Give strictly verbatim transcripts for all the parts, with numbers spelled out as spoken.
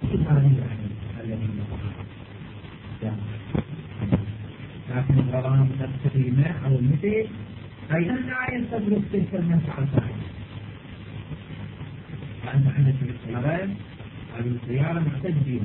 وكيل هذه العين التي لكن الغرام السليمة أو المثل أيضا لا يستدرك تلك المنفعة الفاعلة. فأنت عندك السيارات هذه السيارة محتاج بها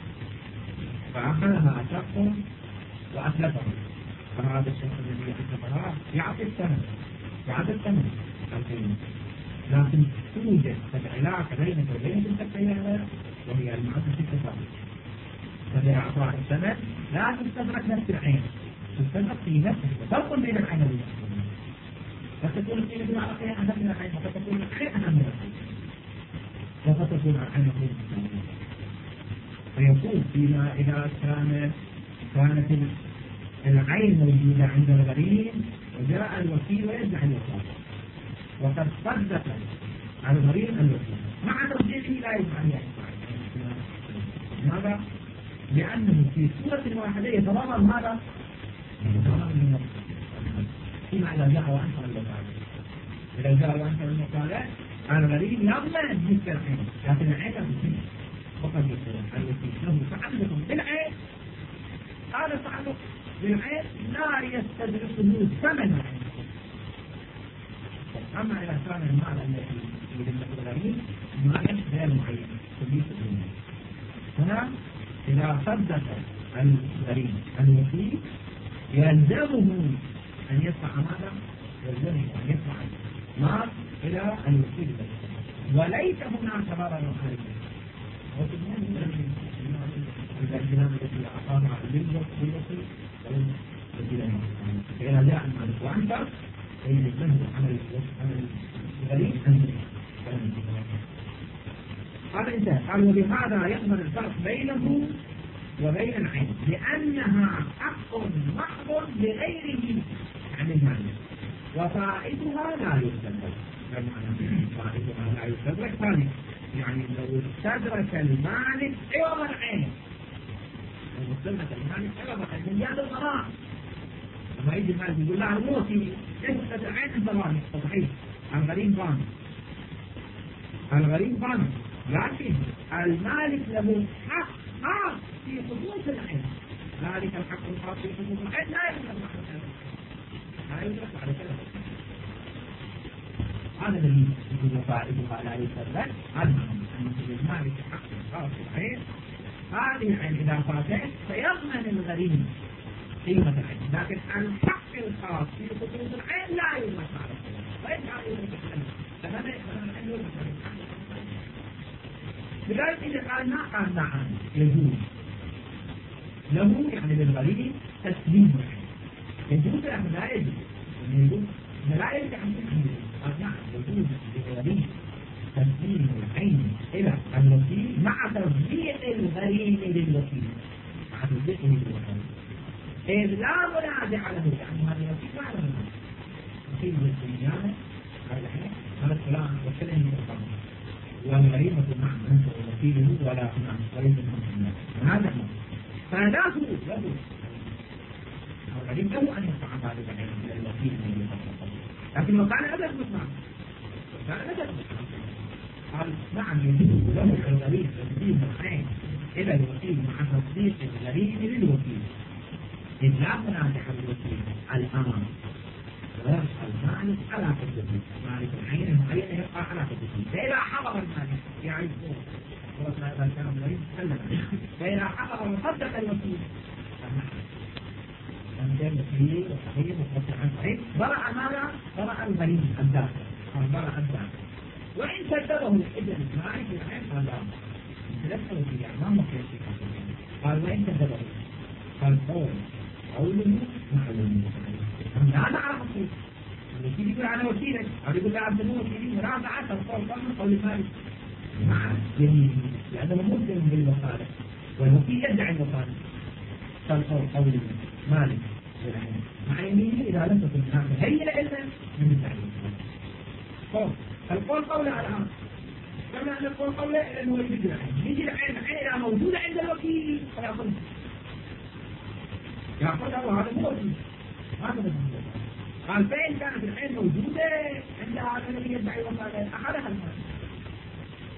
فأخذها شخص وأتلفه، فهذا الشخص الذي أتلفها يعطي الثمن يعطي الثمن لكن توجد علاقة بينك وبين تلك السيارة وهي المعدة في التفاوت. فإذا أعطاك الثمن لا تستدرك نفس العين، تستدرك في نفسك فرق بين العين والعين. فتكون القيمة بالعقل أهم من العين وفتكون العين أهم من العين وفتكون العين أهم من العين. فيقول فيما إذا كان كانت العين موجودة عند الغريم وجاء الوكيل ويدعي الوكالة وقد صدق الغريم الوكيل مع تصديقه لا يجمع عليه. لماذا؟ لأنه في صورة واحدة يتضمن ماذا؟ يتضمن فيما إذا جاء وأنت الوكالة إذا جاء وأنت الوكالة الغريم يضمن مثل العين لكن العين لا فقد يكون الوكيل له تعلق بالعين. هذا تعلق بالعين لا يستدركه ثمن العين. أما إذا كان المال الذي يدل الغريم مال غير معين تبيت الدنيا هنا إذا صدق الغريم الوكيل يلزمه أن يدفع ماذا؟ يلزمه أن يدفع مال إلى الوكيل وليس هناك ضرر خارجي. الكلام التي أعطاها للوكيل فإذا جاء المالك وأنت فإن له عمل الغريب أنت هذا انتهى. قال وبهذا يظهر الفرق بينه وبين العين لأنها حق محض لغيره عن المالك وفائدها لا يستدرك. فائدها لا يستدرك ثاني يعني لو استدرك المالك عوض العين المستدرك المالك عوض العين من يد الغرام لما يجي المالك يقول له الموتي يسدد العين انت غاني صحيح الغريم غاني الغريم غاني لكن المالك له حق خاص في خصوص العين. ذلك الحق الخاص في خصوص العين لا يطلق لا يطلق على كذا. هذا الذي يكون فائدها لا يستدرك. هذا أن المالك حق خاص في العين. هذه العين إذا فاتت فيضمن الغريم قيمة العين لكن الحق الخاص في خصوص العين لا يطلق على كذا. فيجعل يطلق العين فهذا العين يطلق على بذلك إذا قال ما قال نعم يجوز له يعني للغريب تسليم يجوز أم لا يجوز يجوز لا يجوز عن تسليم قال نعم يجوز للغريب تسليم العين إلى الوكيل مع تصديق الغريب للوكيل مع تصديقه للوكيل إذ لا منازع له يعني هذا الوكيل ما له وكيل بالدنيا هذا الكلام وكلمه القانون والغريب نعم أنت وكيله ولا نعم غريب من هذا فلا هو له الغريب له أن يدفع هذا العين إلى الوكيل من لكن لو كان أبدا مسمع كان أبدا قال نعم يجوز له الغريب تسليم العين إلى الوكيل مع تصديق الغريب للوكيل إذ لا منازع الوكيل الأمر المالك على قدره مالك العين المعينة يبقى على قدره فإذا حضر المالك يعني ورسنا إذا كان الغريب تسلم فإذا حضر وصدق الوكيل أنجل الوكيل وصحيح وصدق عن صحيح برع ماذا؟ برع الغريب الداخل قال برع الداخل وإن كذبه إذن مالك العين قال لا ثلاثة وكيل يعني ما ممكن قال وإن كذبه قال قول قوله معلوم لا نعرف الصوت الوكيل يقول أنا وكيلك أو يقول لا عبد الله وكيلي ولا عبد القول قبل قول مالك مع يمينه لأنه ملزم بالوكالة والوكيل يدعي الوكالة فالقول قول مالك مع يمينه إذا لم تكن هناك هيئة إلا من التعليم القول قوله الآن كما أن القول قوله أنه يجي العين يجي العين العين موجودة عند الوكيل فيأخذها يأخذها وهذا موجود هذا قال فإن كانت العين موجودة عند هذا الذي يدعي وكالة أخذها المال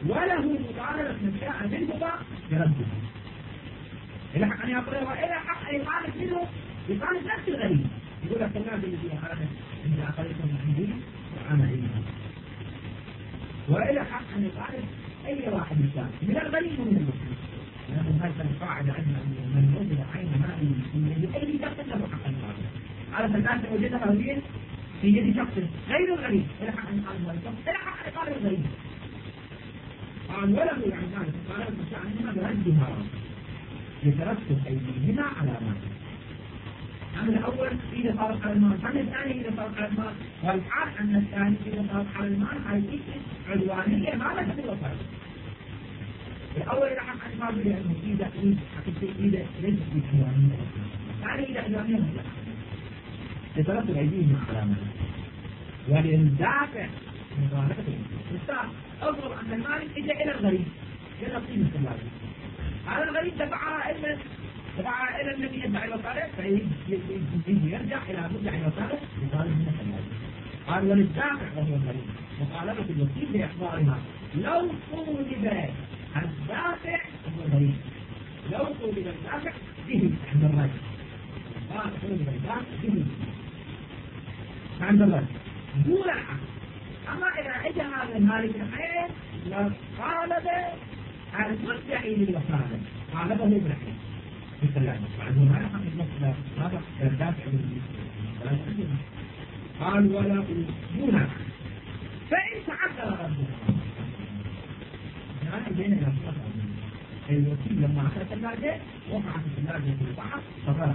وله مطالبة من شاء منهما برده. إلى حق أن يقرأ وإلى حق أن يطالب منه يطالب نفس الغريب، يقول لك الناس اللي فيها حركة أنت أقلتهم من عندي وأنا عندي. وإلى حق أن يطالب أي واحد يشاء من الغريب ومن المسلم. لأن هذه القاعدة عندنا من وجد عين ماء من أي شخص له حق أن يطالب. على الناس وجدها غريب في يد شخص غير الغريب إلى حق أن يطالب هذا الشخص إلى حق أن يطالب الغريب. قال وله يعني ذلك قال عنهما بردها يترتب أيديهما على ما. أما الأول إذا صارت على المال، أما الثاني إذا صارت على المال، والحال أن الثاني إذا صارت على المال هذه عدوانية ما لا تكون صارت. الأول إذا حق المال لأنه إذا إذا حقيقة إذا ليست عدوانية، الثاني إذا عدوانية لا يترتب أيديهما على ما. وللدافع مخالفة الإنسان أضرب أن المالك إجا إلى الغريب إلى قيمة المالك. هذا الغريب دفعها إلى دفعها إلى الذي يدعي الوصالة فيرجع إلى مدعي الوصالة يطالب من المالك. قال وللدافع وهو الغريب مطالبة الوكيل بإحضارها لو طولب الدافع وهو الغريب. لو طولب الدافع به عند الرجل. قال طولب الدافع به عند الرجل دون العقل. أما إذا اجى هذا المالك الحين لطالب المدعي للوصالة طالبه بالحين بالسلام بعد ما يحق المسألة هذا الدافع بالسلام. قال ولا دون فإن تعذر رده يعني بين الأشخاص الوكيل لما أخذ الثلاجة وقعت الثلاجة في البحر فغرق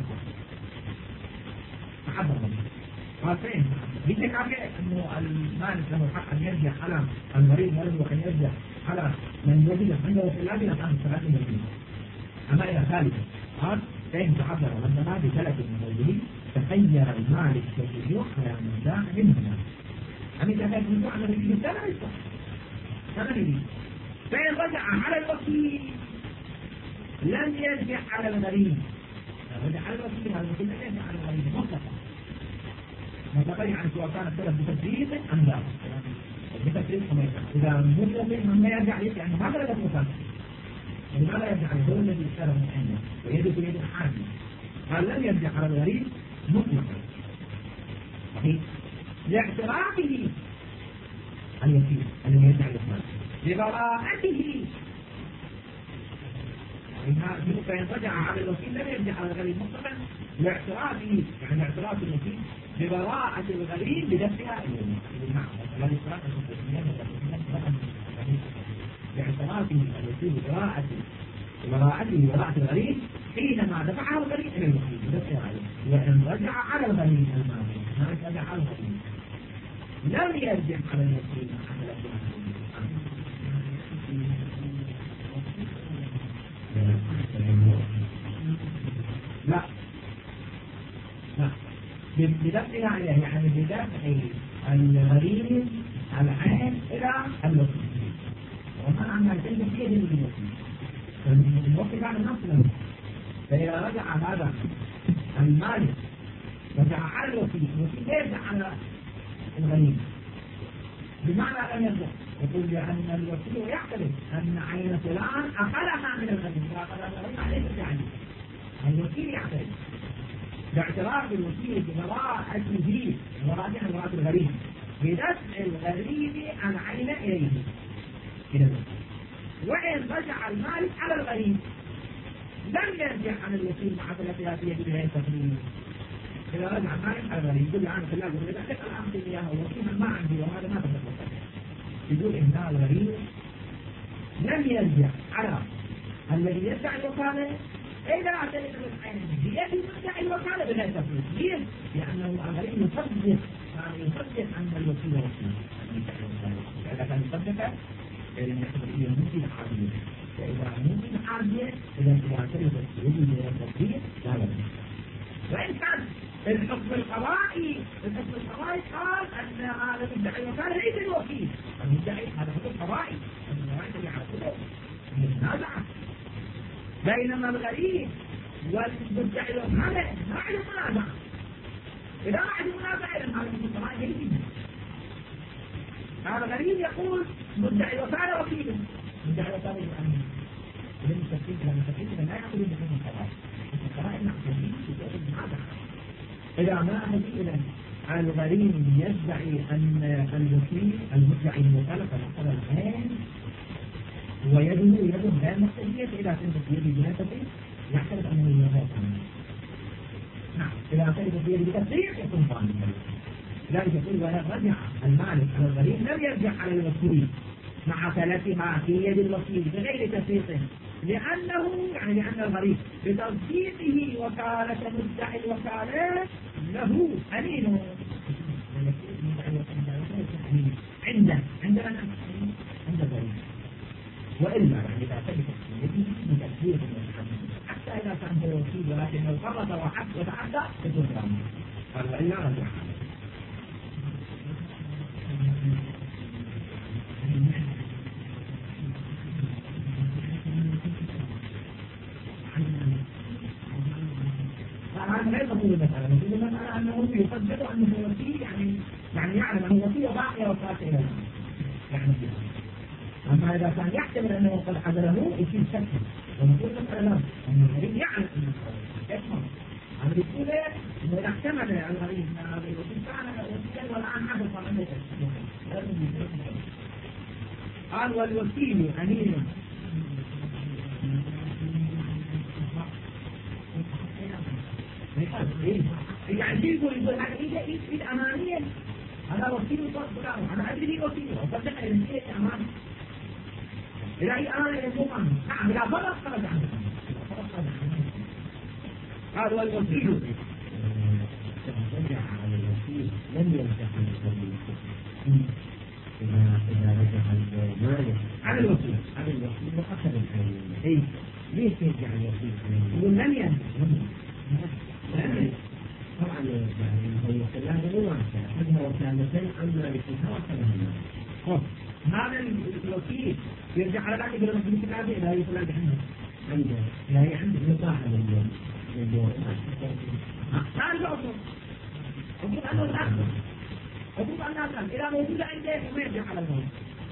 تعذر رده. قال فين؟ بتكافئ انه المالك له حق ان يرجع على المريض وله ان يرجع على من وجد عنده ثلاجه لقد ثلاثه مليون. اما الى ثالثه قال فان تعذر ربما بثلاث من وجهه تخير المالك والرجوع على من شاء منهما. أما اذا كان الرجوع على الرجل لا يصح. ثمانيه فان رجع على الوكيل لم يرجع على الغريب. رجع على الوكيل هذا الوكيل لم يرجع على الغريب مطلقا. مطلقا يعني سواء كان السبب بتفريط أم لا بتفريط أم لا. إذا مطلق ما يرجع لك يعني هذا لا يكون لماذا يرجع هو الذي اشترى من عنده ويده في يد الحاكم. قال لم يرجع على الغريب مطلقا صحيح لاعترافه الوكيل الذي يرجع للمال لبراءته. فإن رجع على الوكيل لم يرجع على الغريب مطلقا لاعترافه يعني اعتراف الوكيل ببراءة الغريب بدفعها إلى المعنى. والاعتراف باعترافه الوكيل ببراءة براءته براءة الغريب حينما دفعه الغريب إلى الوكيل بدفعها عليه. وإن رجع على الغريب المعنى ما رجع على الغريب لم يرجع على الوكيل لا لا بدفعها عليه يعني بدفع الغريب العين إلى الوكيل. ومن عما يتم في يد الوكيل الوكيل على نفسه. فإذا رجع هذا المالك رجع على الوكيل الوكيل يرجع على الغريب بمعنى لم يرجع. يقول لأن الوكيل يعترف أن عين فلان أخذها من الغريب فأخذها من الغريب عليه التعليم. الوكيل يعترف باعتراف الوكيل ببراءته براءته براءة الغريب بدفع الغريب عن عين إليه كده. وإن رجع المالك على الغريب لم يرجع عن الوكيل مع ثلاثة في يد بهذه التقرير. إذا رجع المالك على الغريب يقول عنه ثلاثة يقول إذا أخذ الأمر إياه الوكيل ما عندي وهذا ما تفضل. يقول إن هذا الغريب لم يرجع على الذي يدعي الوكالة إذا اعترف بالعين بيد يدعي الوكالة بلا تفريط. ليه؟ لأنه الغريب يصدق يعني يصدق أن الوكيل وكيل. إذا كان يصدق فإن التفريط ممكن حاجية. فإذا ممكن حاجية إذا اعترف بالسعودي بلا تفريط لا يمكن. وإن كان الحكم القضائي الحكم القضائي قال أن هذا المدعي الوكالة ليس الوكيل. المدعي هذا حكم قضائي المدعي اللي على كله متنازعة. بينما الغريب والمدعي الوكالة ما عنده منازعة. إذا ما عنده منازعة إذا هذا الحكم القضائي يجب. هذا غريب يقول مدعي وكالة وكيل مدعي وكالة الأمين لم تفكير لم تفكير لا يأخذ بحكم القضاء القضاء هذا إذا ما أخذ إلى الغريب يدعي أن الوكيل المدعي المخالف على العين ويده يده غير مقتدية إذا كانت في يده بنفسه يعترف أنه يغير نعم إذا كانت في يده بتصريح يكون ظالما لذلك يقول ولا رجع المالك على الغريب لم يرجع على الوكيل مع ثلاثها في يد الوكيل بغير تفريق لأنه يعني لأن الغريب بتصديقه وكالة مدعي الوكالة له أمين عند عندنا عند الغريب وإلا يعني إذا ثبت بتكبير حتى إذا كان هو وكيل ولكن لو فرط وحد وتعدى يكون ظالما قال وإلا رجع هذا غير مفهوم المسألة، مفهوم المسألة أنه يقدر أنه وكيل يعني يعني يعلم أنه وكيل وباقي وفاته إلى الآن يعني أما إذا كان يحتمل أنه قد حذره يصير شك ومفهوم المسألة لا أنه الغريب يعلم أنه يفهم أنا بقول إنه إذا احتمل الغريب أن هذا الوكيل كان وكيلا والآن حدث عنه قال والوكيل أمين يعني يقول يقول هذا إذا إذا أمانية أنا وكيل فلان أنا أدري وكيل وصدق إن هي أمان إذا هي أمانة يكون أمان نعم إذا فرق خرج عنه قال والوكيل رجع على الوكيل لم يرجع على الوكيل إذا إذا رجع المالك على الوكيل على الوكيل وأخذ الحين إيه ليش يرجع الوكيل؟ يقول لم يرجع طبعا يعني هو ثلاثة مواقع أخذها وكالتين أما لكنها أخذها هذا الوكيل يرجع على بعض يقول لك بالكتاب لا يطلع عنه عنده لا هي عنده مصاحب اليوم ما عنده أصل المفروض أنه الأصل المفروض أنه الأصل إذا موجودة عنده ما يرجع على الموت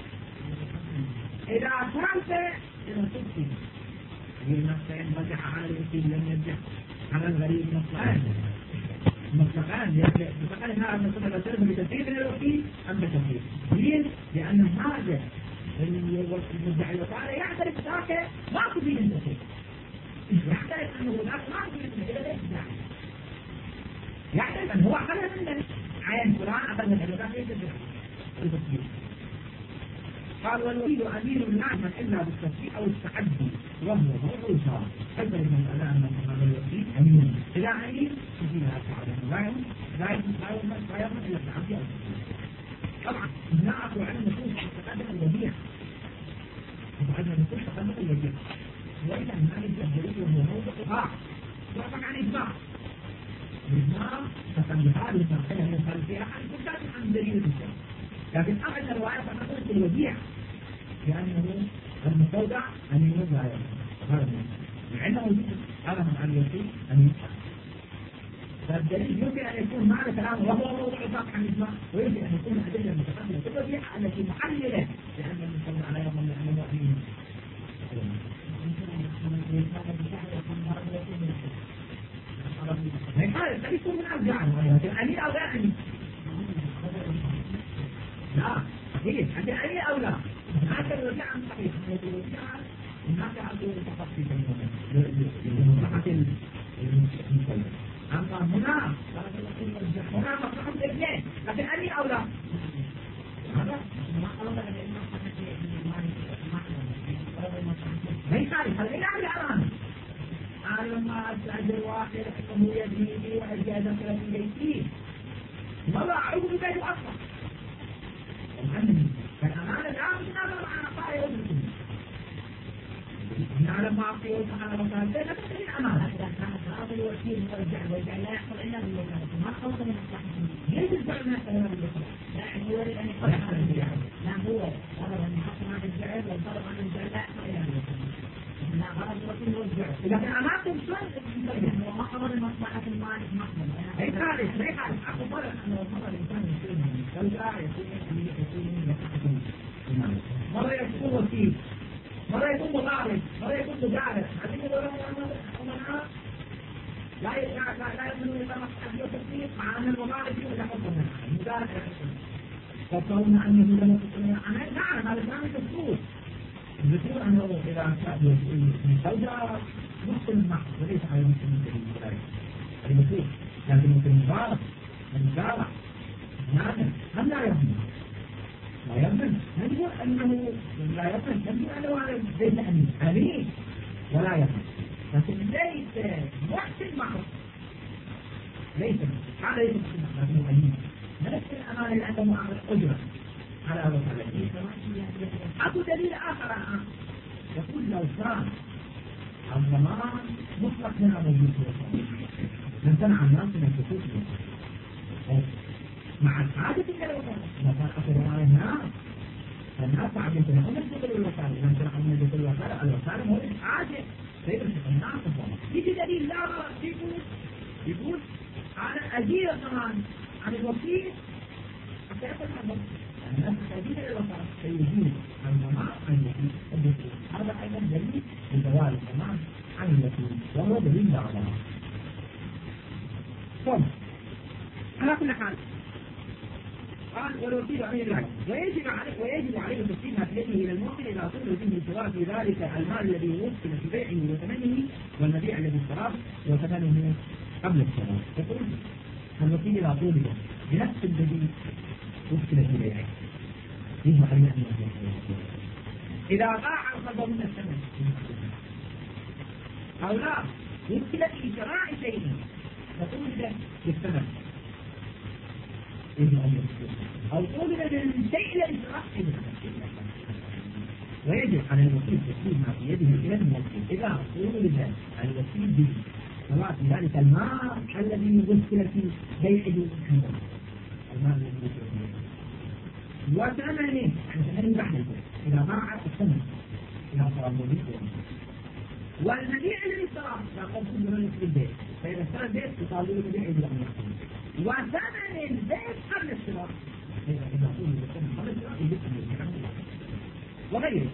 إذا أصلت إذا تبكي المسلم رجع على الوكيل لم يرجع على الغريب مطلقان مطلقان مطلقان هذا المسألة لا تلزم بتسليم من الوكيل أم بتسليم ليه؟ لأن هذا المدعي الوكالة يعترف ذاك ماكو فيه التسليم يعترف أنه ذاك ماكو فيه التسليم يعترف أنه هو أخذ منه عين فلان أخذ من التسليم قال والوكيل أمين نعما إلا بالتسليم أو التعدي وهو موضوع الشرع أيضا المسألة أن هذا الوكيل أمين إذا أمين تجيها تعالى لا يمكن لا يمكن إلا التعدي أو التسليم طبعا نعرف عن النصوص تقدم الوجيه وعن النصوص تقدم الوجيه وإذا ما الجبريل وهو موضوع إجماع وطبعا عن إجماع الإجماع فكان بهذه التنقية من الخلفية عن كتاب عن دليل الإسلام لكن أحد الرواية فنقول الوجيه لأنه المستودع أن ينزع هذا لأنه هذا من عن الوكيل أن ينزع فالدليل يمكن أن يكون معنى كلامه وهو موضوع إطلاق عن الإجماع ويمكن أن يكون الأدلة المتقدمة في الوجيه التي محللة لأن المستودع لا يظن أنه أمين هذا الذي يكون من أرجعه لكن أمين أو غير أمين لا صحيح عند أمين أو لا هذا الوجيه عن صحيح الناس يعطوا التخصيص لمصلحة المسلم أما هنا هنا مصلحة الاثنين لكن أمين أو لا هذا ما يخالف هذا إلا عمل أمان أنا لما أستأجر واحد أنه يدني وأجازة ثلاثين بيتي ما أعود ببيت أصلا فالأمان الآن نظر على قائل نعلم ما أعطي وسبحانه وتعالى لا تكون الأمان إذا كانت هذا الوكيل مرجع ويرجع لا يحصل إلا من الوكالة ما خلص من الصحيح يجب أن يحصل من الوكالة لا هو أن يقول عن الجعل لا هو غرض أن يحصل عن الجعل والغرض عن الجعل لا يحصل إلا من الوكالة لا غرض الوكيل هو إذا كان أمامكم شلون هو ما خبر المصلحة المالك محمد. أي خالص أي خالص أقول فرق أنه مرة الإنسان يكون مستودع يكون أمير يكون يحكم المال مرة يكون وكيل مرة يكون مضارب مرة يكون مجالس هذه يقولون أمنا لا لا لا لا يمكن إذا ما تحدث تسليم مع أن المضارب يقول لك أصلا مجالس فقولنا أنه لم يكن عمل نعم هذا كلام الدستور الدستور أنه إذا كان مستودع نص المحض وليس على نص المحض الدستور لكن ممكن مضارب المزارع نعم هم لا يهمل لا يهمل نقول أنه لا يهمل نقول أنه هذا ليس أمين أمين ولا يهمل لكن ليس نفس المحض ليس هذا ليس نفس المحض لكنه أمين نفس الأمان اللي عنده معاملة أجرة على أول ثلاثين أكو دليل آخر الآن يقول لو كان الضمان مطلق هنا موجود في الوطن لامتنع الناس من الدخول في الوطن مع الحاجة إلى الوطن إذا كان أكو ضمان هنا فالناس تعب يمتنعون من الدخول الوطن إذا امتنعوا من الدخول الوطن الوطن هو الحاجة فيدرس الناس الضمان يجي دليل لا يقول يقول أنا أزيل الضمان عن الوكيل حتى يصل الحظر الناس تزيد إلى الوطن سيزيد الضمان عن الوكيل الدخول هذا أيضا دليل لزوال الضمان عن الوكيل وهو دليل لا ضمان ثم على كل حال قال والوكيل عليه العين ويجب عليه ويجب عليه تسليم هديته الى الموكل اذا طلب به سواء في ذلك المال الذي وكل في بيعه وثمنه والمبيع الذي اشتراه وثمنه قبل الشراء. يقول الوكيل اذا طلب بنفس الذي وكل في بيعه يجب عليه ان يكون اذا باع القدر من الثمن او لا وكل في شراء شيء فطلب بالثمن أو طولب بالشيء الذي ترحب ويجب على الوكيل تسليم ما في يده إلى الموكل إذا طولب الوكيل به سواء في ذلك المال الذي يوكل في بيعه المال الذي يوكل فيه وثمنه يعني ثمن بحثه إذا باع الثمن إذا صار موجود والمبيع الذي اشتراه لا قصد من البيع فإذا اشترى البيت يطالبه ببيعه إلى أن يحصل وثمن البيت قبل الشراء إذا قلنا بالثمن قبل الشراء يجب أن يجب وغيره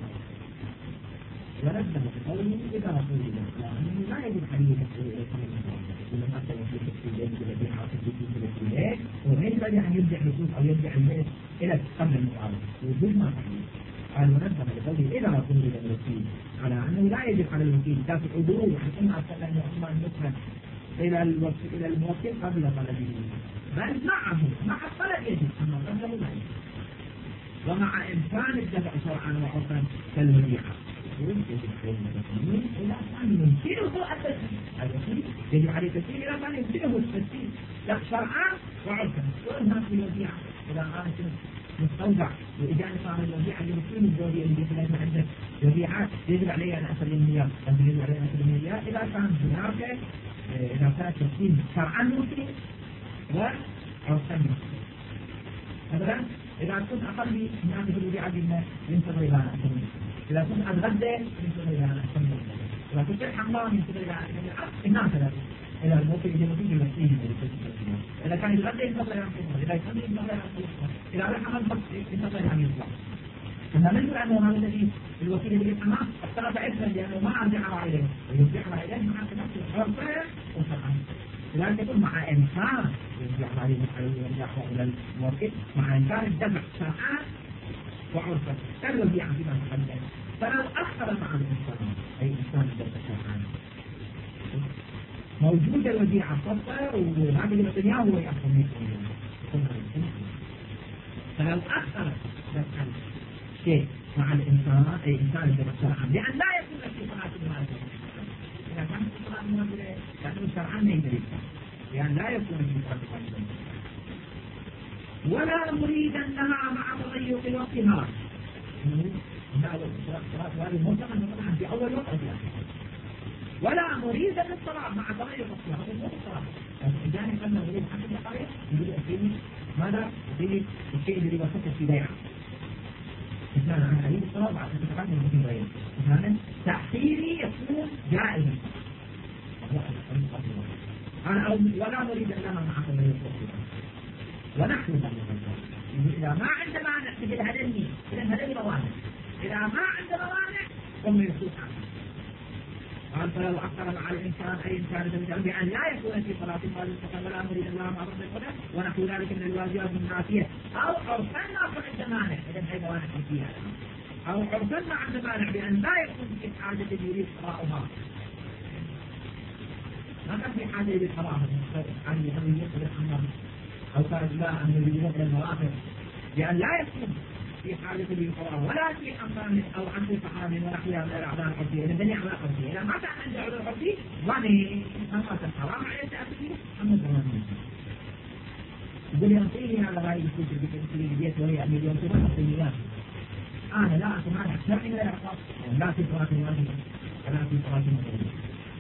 ونبدأ بقوله إذا رسول الله لأنه لا يجب عليه تسوي إلى ثمن إذا ما سوى في تسوي البيت الذي حاصل في تسوي البيت وغير ذلك أن يرجع الفلوس أو يرجع البيت إلى قبل المعارض وجود ما فعله قال ونبدأ بقوله إذا رسول الله الوكيل على أنه لا يجب على الوكيل دافع أجور حتى ما أرسل أن عثمان يسلم إلى إلى الموكل قبل طلبه بل معه مع الطلب يجب أما قبله لا يجب ومع إمكان الدفع شرعا وعرفا كالوديعة يجب عليه التسليم إذا كان يمكنه التسليم الوكيل يجب عليه التسليم إذا كان يمكنه التسليم لا شرعا وعرفا وإنها في الوديعة إذا كانت مستودع وإجانة صاحب الوديعة اللي مسلم الزوجية اللي يجب عندك وديعات يجب عليه أن أسلم إياه لكن يجب عليه أن أسلم إياه إذا كان هناك إذا كان تسليم شرعا مسلم وعرفا مسلم مثلا إذا كنت أقل هناك في الوديعة بما ينتظر إلى أن أسلم إذا كنت أتغدى ينتظر إلى أن أسلم إذا كنت الحمام ينتظر إلى أن أسلم هناك إلى الموكل الجنوبي المسلم إذا كان يتغدى ينتظر إلى أن أسلم إذا كان ينتظر إلى أن أسلم إذا أرى حمام ينتظر إلى أن يطلع فما نقول أنه هذا الذي الوكيل اللي الحمام اختلف اسما لأنه ما أرجعها إليه ويرجعها إليه مع نفس الحرفين وصحا لذلك يكون مع إمكان يرجعها ويرجعها إلى الموكل مع إمكان الدفع شرعا وعرفا كالوديعة فيما تقدم فلو أخر مع الإنسان أي إنسان الدفع شرعا موجود الوديعة صفر وهذه الدنيا هو يأخذ منه فلو أخر دفع شيء مع الإنسان أي إنسان الدفع شرعا لأن لا يكون في صلاة المال إذا كان في صلاة المال لأنه شرعا ما يدري لأن لا يكون في صلاة المال ولا مريدا لها مع تضيق وقتها هذه المطلقة طبعا في أول وقت ولا مريدا للصلاة مع تضيق وقتها هذا مو الصلاة الجانب أنه يريد حق الدقائق يريد فيه ماذا؟ فيه الشيء الذي وصفه في بيعه إنسان عن حديث الصلاة بعد أن تتقدم في غيره مثلا تأخيري يكون جائزا أنا ولا نريد أن نعمل معك من الوصول ونحن إذا ما عندنا مانع تجد هدني إذا هدني موانع إذا ما عندنا مانع ثم يصوت عنه قال فلو أكثر مع الإنسان أي إنسان تنجل بأن لا يكون في صلاة مال ولا نريد الله مع رب الهدى ونحو ذلك من الواجبات النافية أو عرفنا عند مانع إذا هي موانع فيها أو عرفنا عند مانع بأن لا يكون في حاجة يريد قراءها ما كان في حاجة يريد قراءها عن يهم يقبل الحمام أو كان لا أن يريد المرافق بأن لا يكون في حاجة للقراءة ولا في أمام أو عند الفحام ونحوها من الأعداء الحرفية إذا بني أعداء الحرفية إذا ما كان عند أعداء الحرفية ظني أما الحرام عليه تأكيد أما الظلام يقول ينطيني على غاية الكتب بكتب البيت وهي مليون تروح السيئات أنا لا أتمنى شرعي لا يعقص لا في صلاة الواجبة ولا في صلاة المغرب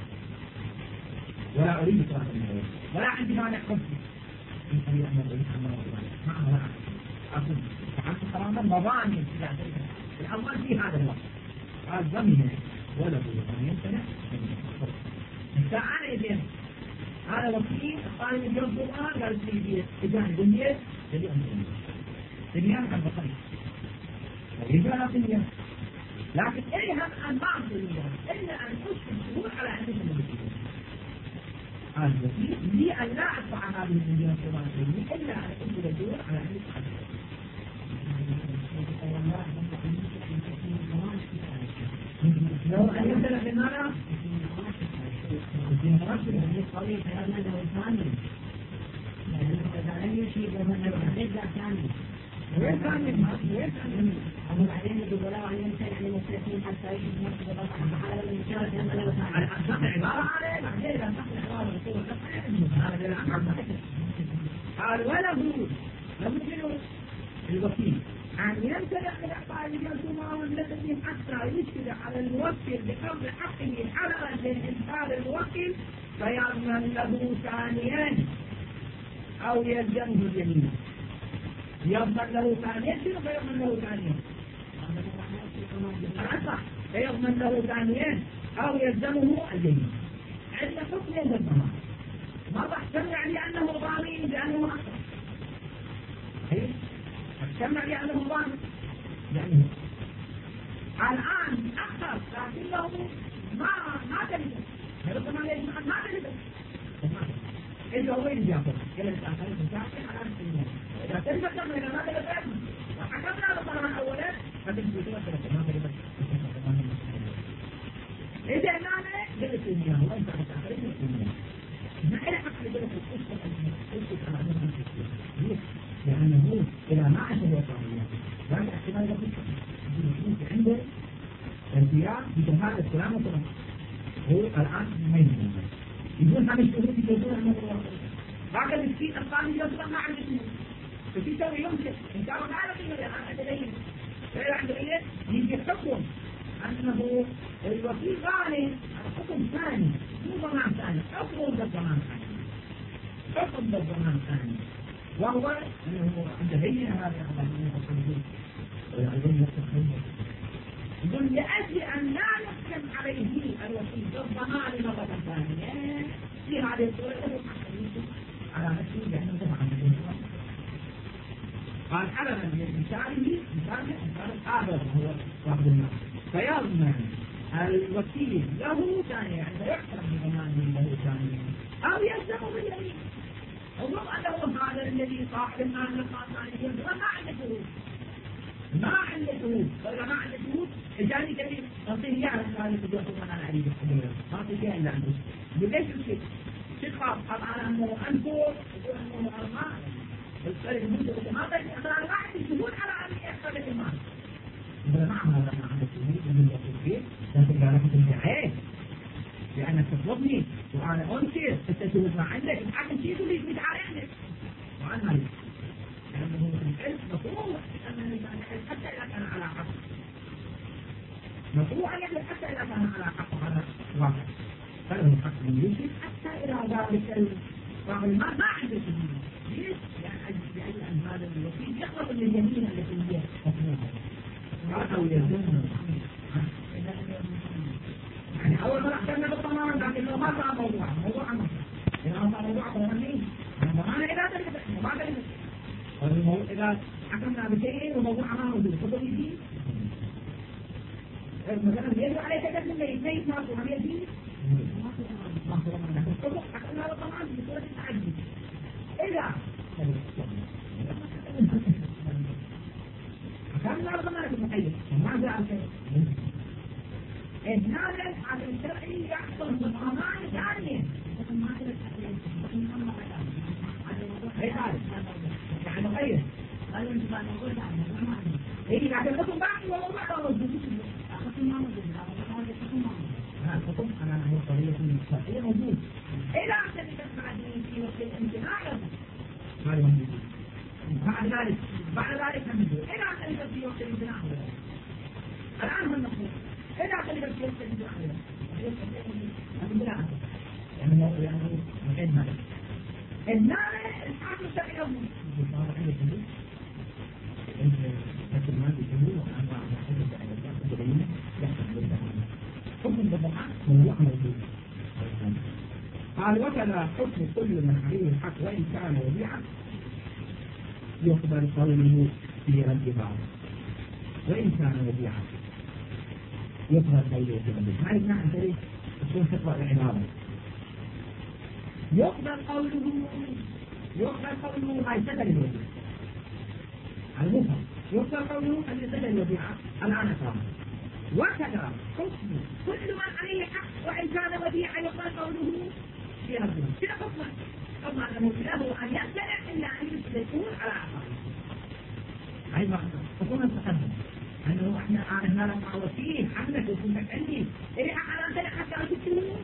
ولا أريد صلاة المغرب ولا عندي مانع خمسي من طريق أن أريد أن أريد معه لا أقول فعلت حراما مظاني الأول في هذا الوقت قال ضمن ولا بد يمتنع فأنا إذن هذا وكيل قال من جنب القرآن قال في بيت إجاني بنيت جدي أمرين دنيان كان بطريق ورجال دنيا لكن إلهم أن بعض دنيا إلا أن أشكل شهور على أنهم المسلمين قال وكيل لي أن لا أدفع هذه الدنيا القرآن إلا أن أشكل الدور على أنهم لو أن يبدأ في النار قوي فهذا له ثاني لأنه يشيء لمن يبدأ ثاني وين ثاني وين ثاني وبعدين يقول له أن يمسك عن المسلمين حتى يجب نفسه بطرح على المشارك أن له ثاني على أصح عبارة عليه بعدين لا أصح عبارة رسول الله هذا لا أعلم قال وله له شنو الوكيل أن يمتنع من إعطاء الجمعة والذي حتى يشهد على الموكل بقبل حقه حلقا من إنكار الموكل فيضمن له ثانيا أو يلزمه اليمين يضمن له ثانيا فيضمن له ثانيا الأصح فيضمن له ثانيا أو يلزمه اليمين عند حكم يلزمه ما راح تسمع لأنه ضامن بأنه أخطأ سمع لأنه ضامن يعني الآن أخر لكنه ما ما تلبس ربما يجمع ما تلبس إذا هو يجاوب كلا الآخرين تجاوب على الدنيا إذا تلبس من ما تلبس وحكمنا على الطرف الأولى فتلبس ما تلبس إذا أنا جلس الدنيا وأنت الآخرين الدنيا ما إلى حق لجلس الأسفل الأسفل على الدنيا لأنه إذا ما عاش هو طبيعي ذلك احتمال يكون عنده ارتياح بجهاد السلام والسلام هو الآن ما يمكن يقول هذا الشهود يقولون أنه هو بعد المسكين الثاني يصل ما عنده شيء ففي سوي يمكن إن كانوا على قيمة الآن أتدين فإذا عنده إيه يجي حكم أنه الوكيل غالي حكم ثاني مو ضمان ثاني حكم بالضمان ثاني حكم بالضمان ثاني وهو أنه عند هي هذا يقول لأجل أن لا يحكم عليه الوكيل بالضمان مرة ثانية في هذه الصورة على نفسه لأنه ضمان قال حلما من مثاله مثاله مثال آخر هو واحد الناس فيضمن الوكيل له ثانية يعني فيحكم بضمانه له ثانية أو يلزم باليمين وضم أنه هذا الذي صاحب المال الخاصة يقول ما عنده شهود ما عنده شهود فإذا ما عنده شهود إجاني كبير أعطيه يعرف هذا الفيديو أنا أريد الحضور ما في شيء إلا عنده ليش الشيء شيء خاص قال على أنه أنفور يقول أنه أرماء بالطريق المنطقة ما تجي أنا ما عندي شهود على أني أخذ المال إذا نعم هذا ما عنده شهود من الأسفل لكن قال لك أنت عيب لأنك تطلبني وأنا أنكر التجوز ما عندك الحاكم شيء تريد متعال عندك وأنا مالي لأنه العلم مطروح أن الإنسان حتى إذا كان على حق مطروح يجب حتى إذا كان على حق على واقع فله حق من يجب حتى إذا ذلك صاحب المال ما عنده شيء ليش؟ لأن هذا الوكيل يخلط من اليمين التي هي مطروحة أو يزن يعني أول مرة أحسن بالضمان لكن لو ما صار موضوع موضوع عنه إذا ما صار موضوع فهمني أنا ضمان إذا تلك ما تلك إذا حكمنا بشيء وموضوع ما موجود خطوة يجي مثلا يجب عليه تجد من الاثنين ما هو عمل يجي ما هو من الخطوة حكمنا بالضمان بصورة التعدي إذا حكمنا بالضمان المقيد ما جاء شيء إجنادا على الشرعي يحصل بالضمان ثانيا ايه هذا؟ يعني مقيد قالوا انت بعد نقول عنه ايه بعد لكم بعد ولا بعد ولا اخذتم ما موجود ها الحكم انا هي قضيه مستقله موجود الى ان تسمع في وقت الامتناع ما له موجود بعد ذلك بعد ذلك موجود الى ان تسمع في وقت الامتناع الان هم نقول الى ان تسمع في وقت الامتناع الامتناع يعني يعني مكان مالك النار الحاكم الشرعي لكن ما بيقولوا أنا أحب حكم بالضمان موضوع موجود. قال وكذا حكم كل من عليه الحق وإن كان وديعا يقبل قوله في رد بعض وإن كان وديعا يقبل قوله في رد بعض. ما يمنع أن تريد تكون خطوة العبارة يقبل قوله يقبل قوله ما يستدل الوديعة المفهم يقبل قوله أن يستدل الوديعة الآن أكرم وكذا حكم كل من عليه حق وإن كان وديعا يقبل قوله في رده كذا حكم طبعا أنه له أن يمتنع إلا أن يكون على عقابه هاي ما حكومة تقدم أنه إحنا أعلمنا لما وكيل حملك وكنتك عندي إيه على أن تلك حتى تكتبون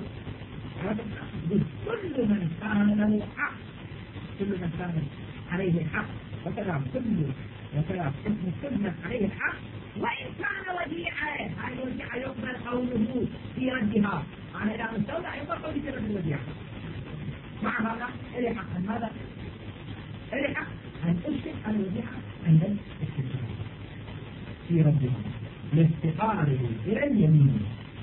كل من كان له حق كل من كان عليه الحق وكذا كل وكذا كل من عليه الحق وإن كان وديعا هاي الوديعة يقبل قوله في ردها معنى إذا مستودع يقبل قوله في رد الوديعة مع هذا إلي حق أن ماذا؟ إلي حق أن أشهد الوديعة عند الاستقرار في ردها لاستقراره إلى اليمين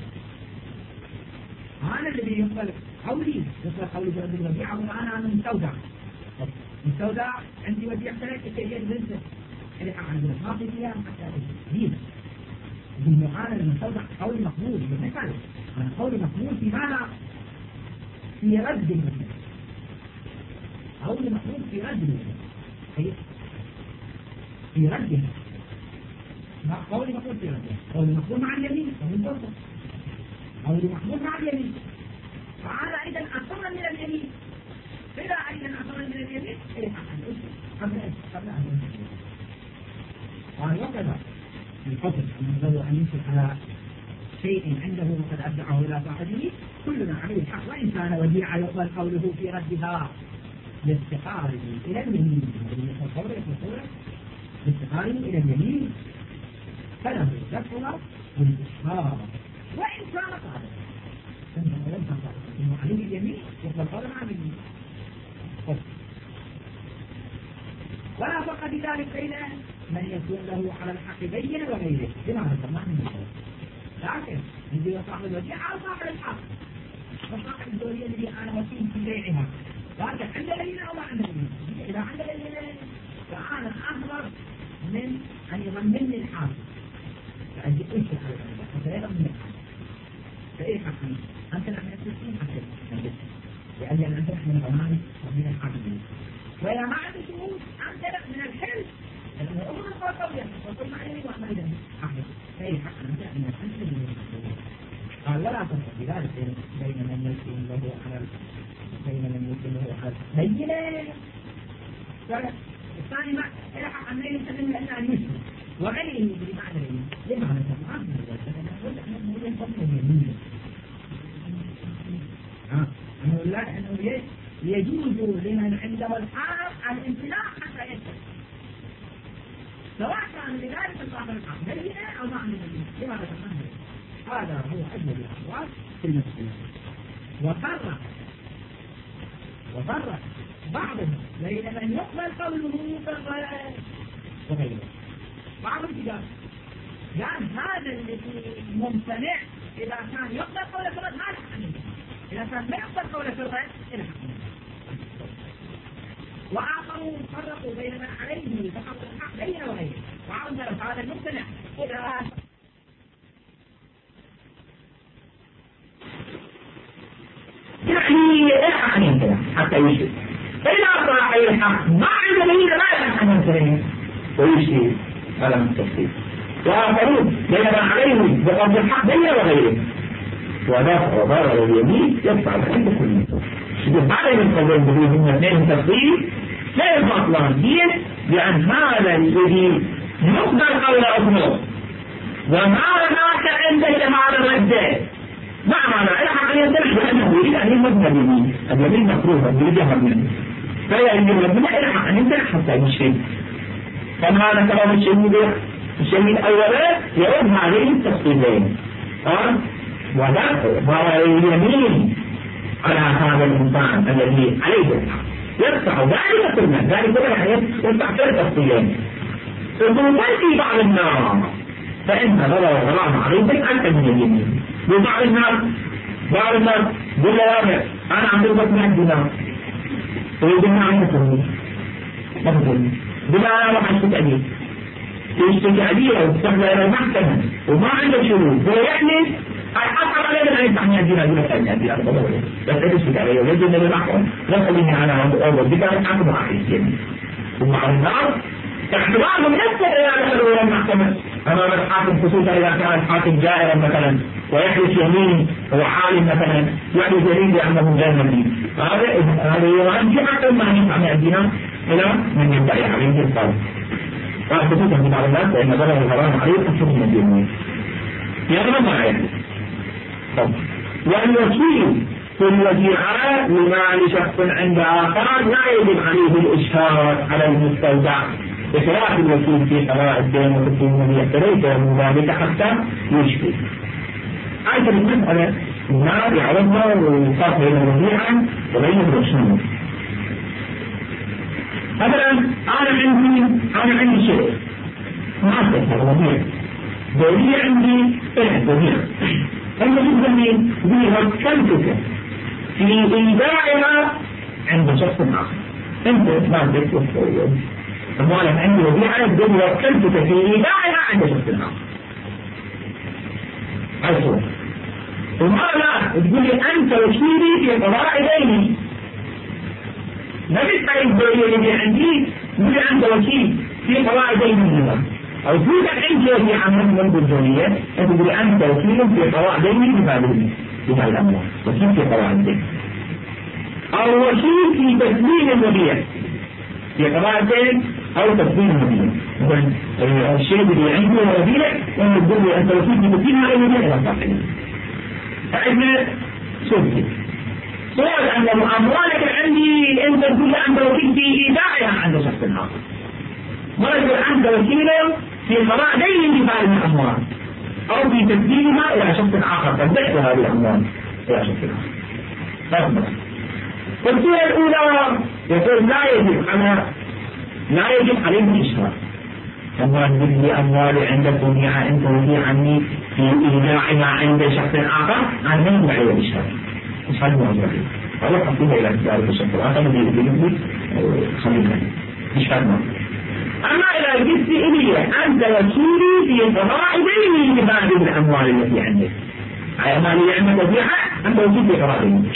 هذا الذي يقبل قولي يقبل قولي في رد الوديعة وأنا أنا مستودع مستودع عندي وديعة ثلاثة كيفية بنته إلي حق عندنا ما في فيها حتى دين بالمعاناة المستودع قول مقبول بالمثال أنا قول مقبول في معنى في رد الوديعة قول مقبول في رد الوديعة في ردها قول مقبول في ردها قول مقبول مع اليمين قول مقبول قول مقبول مع اليمين فهذا أيضا أصلا من اليمين إذا أيضا أصلا من اليمين إيه قبل قبل أن يمشي قال وكذا الفضل أنه أن يمسك على شيء عنده وقد أبدعه إلى صاحبه كلنا عليه الحق وإن كان وديعا يقبل قوله في ردها لاستقاره إلى اليمين لاستقاره إلى اليمين فله دفعها والإشهار وإن كان قادر إنه عليه اليمين يقبل قوله مع اليمين ولا فرق بذلك بين من يكون له على الحق بينة وغيره بمعنى الضمان من الحق لكن عندي صاحب الوديعة أو صاحب الحق وصاحب الدولية الذي أنا وكيل في بيعها لكن عند دليل أو ما عند دليل إذا عند دليل فأنا أحضر من أن يضمنني الحاكم فأجي أشهد على الوديعة فلا يضمن الحاكم فإيه حقني أنت نحن نفسين حقك لأن أنت نحن من ضمانك ومن الحاكم وإذا ما عندي شهود أنت من الحلف لأنه أمر القوية وقل معي وأحمد أحمد فأي حق أنت من الحلف من قال ولا فرق بذلك بين من يكون له على بين من يكون له على بينه الثاني ما إلى حق أن لا يسلم إلا أن يسلم وغيره بمعنى اليمين لمعنى الضمان أنه لا أنه يجوز لمن عنده الحق الامتناع حتى يسلم سواء كان لذلك صاحب الحق بينه أو ما عنده بينه لماذا تفهم هذا هو أجل الأحوال في المسألة وفرق وفرق بعضهم بين من يقبل قوله وغيره بعض الكتاب يعني هذا الذي ممتنع إذا كان يقبل قوله فقط ما مثلا لا يقبل قول فرقة الحق. وآخرون فرقوا بين من عليه فحق الحق بين وغيره، وعرض هذا المقتنع إلى يعني الحق يمتنع حتى يشرك، فإذا صاح الحق ما عنده دليل لا يلحق يمتنع ويشرك على التفصيل. وآخرون بين من عليه بقبض الحق بين وغيره، ودافع وضرر اليمين يدفع الحق كله. إذا بعد من قبل الدليل من اثنين تفصيل لا يبقى الله الدين، لأن هذا الذي يقبل قول أصله وما هناك عند جماعة الرجال مع معنى الحق أن يدرك بأنه يريد أن يمدنا اليمين، اليمين مكروه يريدها منه، فيجب لنا الحق أن يدرك حتى يشرك. فما هذا كلام الشهيد الشيء الأول يرد عليه التفصيلين وضرر اليمين على هذا الإنسان الذي عليه الحق يدفع ذلك كله، ذلك كله يدفع ثلاث تفصيلين. ثم في بعض الناس فإن ضرر الغرام عليه أكثر من اليمين. وبعض الناس بعض الناس يقول له أنا عم بلبس مئة دينار ويقول لنا عم يسوي ما تقول بلا أنا راح أشتكي عليه يشتكي عليه أو تستخدم إلى المحكمة وما عنده شروط ويعني أحصل عليه من أن يفتح دينار يقول لك أنا دينار بس أشتكي عليه ويجب أن المحكمة لا خليني أنا عند أول بكرة أحكم عليه. وبعض الناس احتمالهم يكثر إلى دخلوا إلى المحكمة أمام الحاكم، خصوصا إذا كان الحاكم جائرا مثلا ويحدث يمين هو حالم مثلا يحدث يمين بأنه غير مدين، هذا هذا يرجع حتى ما ينفع من الدينار إلى من يدعي عليه القول. خصوصا في بعض الناس فإن ضرر الغرام عليه أكثر من اليمين. يغرم ما يحدث. والوكيل في الوديعة لمال شخص عند آخر لا يجب عليه الإشهار على المستودع بخلاف الوكيل في قضاء الدين وتسليمه يحتريك ومن ذلك حتى يشفي. أيضا المسألة النار يعرضها ويصاف بين الوديعة وبين الرسول. مثلا أنا عندي أنا عندي شيء ما أستطيع الوديعة وديعة عندي إيه وديعة أنا جدا من بها كلتك في إيداعها عند شخص آخر. أنت ما عندك وصول أموالك عندي وديعة بدون وكلتك في إيداعها عند شخص آخر. عزوة وما لا تقول لي أنت وكيلي في قضاء ديني ما بيسمع الدولية اللي عندي تقول لي أنت وكيل في قضاء ديني أو توجد عندي وديعة من منذ الدولية أنت تقول لي أنت وكيل في قضاء ديني بماذا بما الأموال وكيل في قضاء الدين أو وكيل في تسليم الوديعة في قضاء الدين أو تسليم الوديعة. مثلا الشيء اللي عنده وديعة وأنت تقول لي أنت وكيل في تسليم هذه الوديعة لا صحيح. فإحنا شوفي سؤال أن أموالك عندي أنت تقول لي أنت وكيل في إيداعها عند شخص آخر، ما يقول أنت وكيل في قضاء دين بهذه الأموال أو في تسليمها إلى شخص آخر تبدأ هذه الأموال إلى شخص آخر. فالصورة الأولى يقول لا يجب على لا يجب عليه الإشهار. أموال مثل أموالي عندك وديعة أنت وديعة عني في إيداعها عند شخص آخر عن من يدعي الإشهار مش هذا موضوع أروح أقولها إلى ذلك الشخص الآخر الذي يجب خلينا مش هذا. أما إذا جبت إلي أنت وكيلي في قضاء ديني بهذه الأموال التي عندك على مالي عندك وديعة أنت وكيل في قضاء ديني.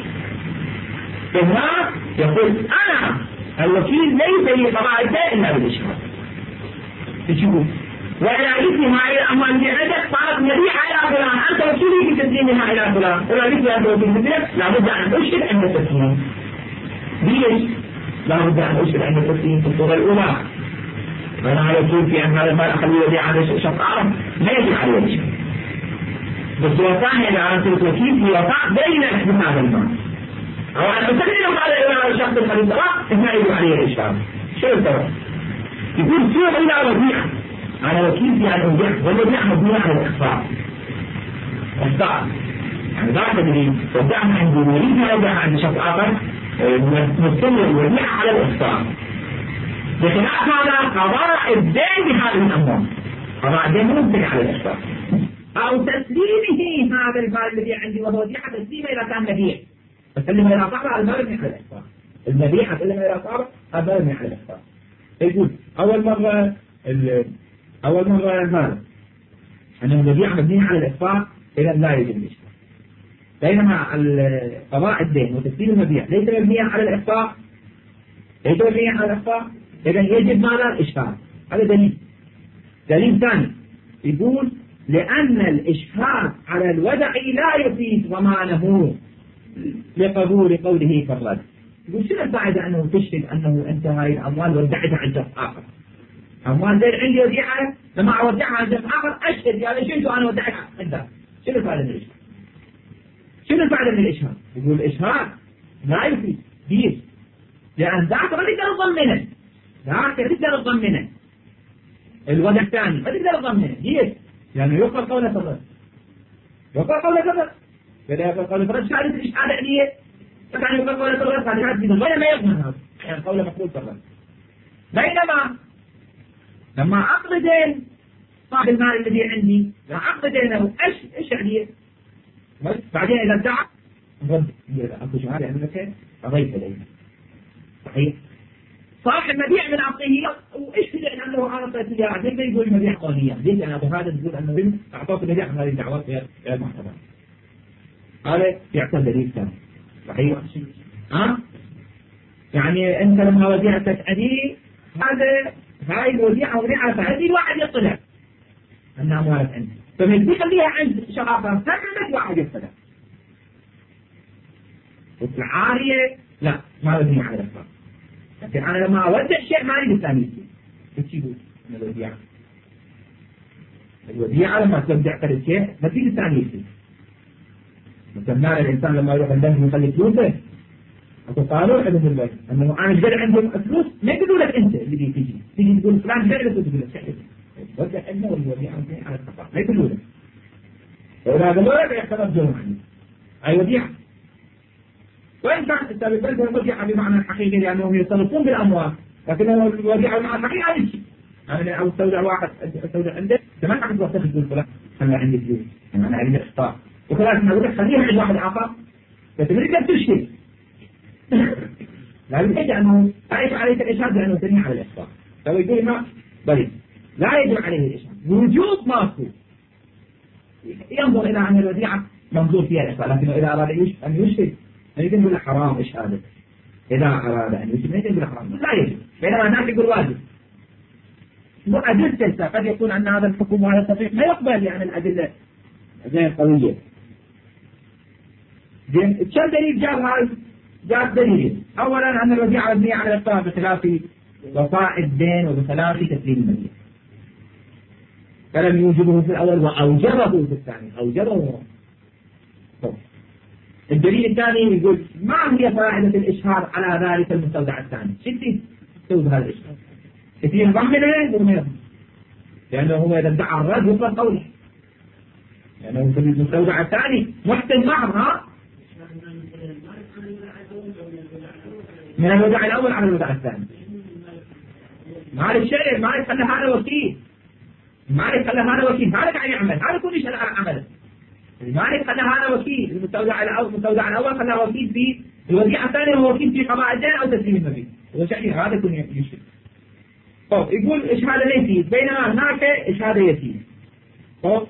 هنا يقول أنا الوكيل ليس لي قضاء الدين إلا بالإشهار. تشوفوا وإذا جبت معي الأموال اللي عندك صارت مبيعة إلى فلان أنت وكيلي في تسليمها إلى فلان، وإذا جبت أنت وكيل في تسليم لابد أن أشهد عند التسليم. ليش؟ لابد أن أشهد عند التسليم في الصورة الأولى. فأنا يقول في أن هذا المال أخذ يوديع عند شخص آخر لا يجب عليه الإشهار. بالصورة الثانية إذا أنا صرت وكيل في وفاء بين هذا المال أو أن أسلم على الشخص الخليل إثناء يجب عليه الإشهار. شو السبب؟ يقول سوء إلى وديعة أنا وكيل في عن الوديعة والوديعة مبنية على الإخفاء. إخفاء يعني ذاك اللي ودعها عند وليدها ودعها عند شخص آخر مستمر الوديعة على الإخفاء. بخلاف هذا قضاء الدين بهذه الأموال قضاء الدين ممكن على الإخفاء أو تسليمه هذا المال الذي عندي وهو وديعة تسليمه إذا كان مبيع فسلم إلى صاحبه هذا ما يبني على الإخفاء. المبيع سلم إلى صاحبه هذا ما يبني على الإخفاء. يقول أول مرة أول مرة هذا أن المبيع مبني على الإخفاء إذا لا يجب الإشكال. بينما قضاء الدين وتسليم المبيع ليس مبنيا على الإخفاء ليس مبنيا على الإخفاء إذا يجب ماذا الإشكال. هذا دليل. دليل ثاني يقول لأن الإشهاد على الودع لا يفيد ضمانه لقبول قوله كالرد. يقول شنو الفائدة أنه تشهد أنه أنت هاي الأموال ودعتها عند شخص آخر. أموال زين عندي وديعة لما أودعها عند شخص آخر أشهد يا ليش أنا ودعتها عندها. شنو الفائدة من الإشهاد؟ شنو الفائدة من الإشهاد؟ يقول الإشهاد لا يفيد دير لأن ذاك ما تقدر تضمنه ذاك تقدر تضمنه الودع الثاني ما تقدر تضمنه دير يعني يقبل قوله الرد يقبل قوله الرد إذا يقبل قوله الرد شهادة الإشهاد عليه يعني يقبل قوله الرد هذا شهادة بدون ولا ما يضمن هذا يعني قوله مقبول الرد. بينما لما أقضي دين صاحب المال الذي عندي لما أقضي دينه إيش إيش عليه بعدين إذا ادعى رد أكو شهادة يعني لك قضيت دينه صحيح. صاحب مبيع من عقله وإيش تدعي أنه عرفت التجارة ليس يقول مبيع قانونيا ليس أنا بهذا تقول أنه بنت أعطوك مبيع من هذه الدعوات غير محتملة. هذا يعتبر دليل ثاني صحيح. ها يعني أنت لما وديعتك أدي هذا هاي الوديعة وديعة فهذه واحد يطلع أن أموالك عندي فمن خليها عند شخص ثمنك واحد يطلع والعارية لا ما وديعة على الأسفل. لكن أنا لما أودع شيء ما أريد الثاني إيش يقول من الوديعة الوديعة لما تودع كل شيء ما تريد الثاني يصير. مثلا الإنسان لما يروح البنك ويخلي فلوسه أكو قانون عندهم البنك أنه أنا جبت عندهم فلوس ما يقولوا لك أنت اللي تيجي تيجي تقول فلان جبت لك وتقول لك ودع عندنا والوديعة على الخطأ ما يقولوا لك وإذا قالوا لك يحتمل جرم عني أي وديعة. وإن كانت السابقين الوديعة بمعنى الحقيقي لأنهم يتصرفون بالأموال لكن الوديعة بمعنى الحقيقي هذا الشيء يعني أو استودع واحد استودع عنده ما حد يوصف تقول فلان أنا عندي فلوس أنا عندي إخطاء وكذلك نقول لك خليها عند واحد آخر فتمريك تشتري لازم يجب أنه لا يجب عليه الإشهاد لأنه تنهي على الإخطاء. لو يقول ما بل لا يجب عليه الإشهاد وجود ماكو ينظر إلى أن الوديعة منظور فيها الإخطاء لكنه إذا أراد أن يشهد يمكن يقول حرام إشهاده. إذا أراد أن يشهد يمكن يقول حرام لا يجب بينما الناس يقول واجب. وأدلة قد يكون أن هذا الحكم وهذا التصريح ما يقبل يعني الأدلة غير قوية. زين كم دليل جاب هاي؟ جاب دليل أولا أن الوديعة مبنية على الإخطاء بخلاف وفاء الدين وبخلاف تسليم المبيع فلم يوجبه في الأول وأوجبه في الثاني أوجبه. الدليل الثاني يقول ما هي فائدة الإشهار على ذلك المستودع الثاني؟ شدي تسوي بهذا الإشهار كثير ضمنه وما لأنه هو إذا ادعى الرد يطلق قوله لأنه في المستودع الثاني محتل معه ها من الوداع الأول على الوداع الثاني. مالك شيء مالك خلى هذا وكيل مالك خلى هذا وكيل مالك عن يعمل هذا كل شيء على عمله مالك خلى هذا وكيل المستودع الأول المستودع الأول خلى وكيل في الوديعة الثانية هو وكيل في قضاء الدين أو تسليم المبيع وشيء هذا كل يشتري. طب يقول إشهاد لا يفيد بينما هناك إشهاد يفيد. طب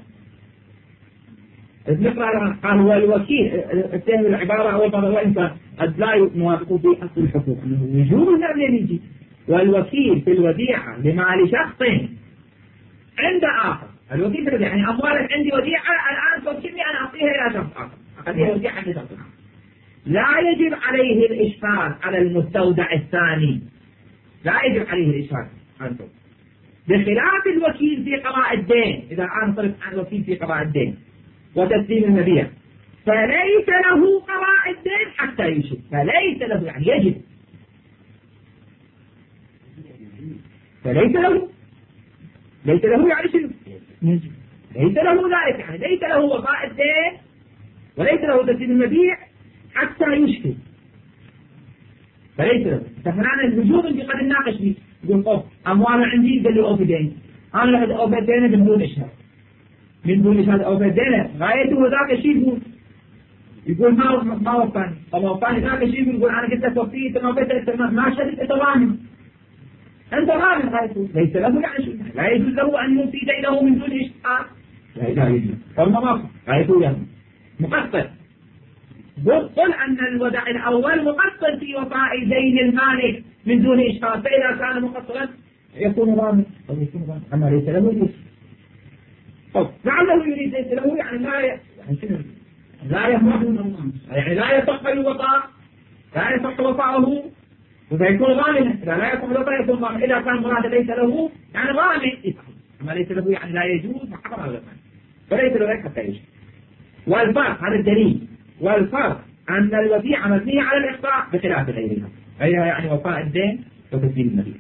نقرأ قال هو الوكيل التهم العبارة أول مرة وإن كان قد لا يوافق في أصل الحقوق أنه وجوب النبي يجي والوكيل في الوديعة لمال شخص عند آخر الوكيل في الوديعة يعني أموالك عندي وديعة الآن توكلني أنا أعطيها إلى شخص آخر أخذيها وديعة عند شخص آخر لا يجب عليه الإشهاد على المستودع الثاني لا يجب عليه الإشهاد عنه بخلاف الوكيل في قضاء الدين. إذا الآن صرت عن الوكيل في قضاء الدين وتسليم المبيع فليس له قضاء الدين حتى يشهد فليس له يعني يجب فليس له ليس له يعني شنو يجب ليس له ذلك يعني ليس له وقاء الدين وليس له تسليم المبيع حتى يشهد فليس له. فهنا الوجوب اللي قد نناقش فيه يقول طب أمواله عندي قال له أوفي دين أنا لقد أوفي دين بدون إشهاد من دون إشهاد أوفي دين غايته ذاك الشيء يقول يقول ما ما وفاني، طب وفاني ذاك الشيء يقول أنا قلت لك وفيت ما وفيت أنت ما شدت أنت ضامن، أنت ضامن لا يجوز، ليس له يعني شيء، لا يجوز له أن يفيد له من دون إشهار، لا يجوز، فالمناص لا يجوز مقصر. قل أن الودع الأول مقصر في وفاء دين المالك من دون إشهار، فإذا كان مقصرا يكون ضامن أو يكون ضامن، أما ليس له يجوز. طب لعله يريد ليس له يعني لا يعني شنو؟ لا يصح يعني لا يصح الوفاء، لا يصح وفاءه فيكون ضامنا، إذا لا يصح الوفاء يكون ضامن، إذا كان مراد ليس له يعني ضامن، أما ليس له يعني لا يجوز محرم على الوفاء، فليس له حتى يجوز. والفرق هذا الدليل، والفرق أن الوديعة مبنية على الإخطاء بخلاف غيرها، غيرها يعني وفاء الدين وتسليم المدين.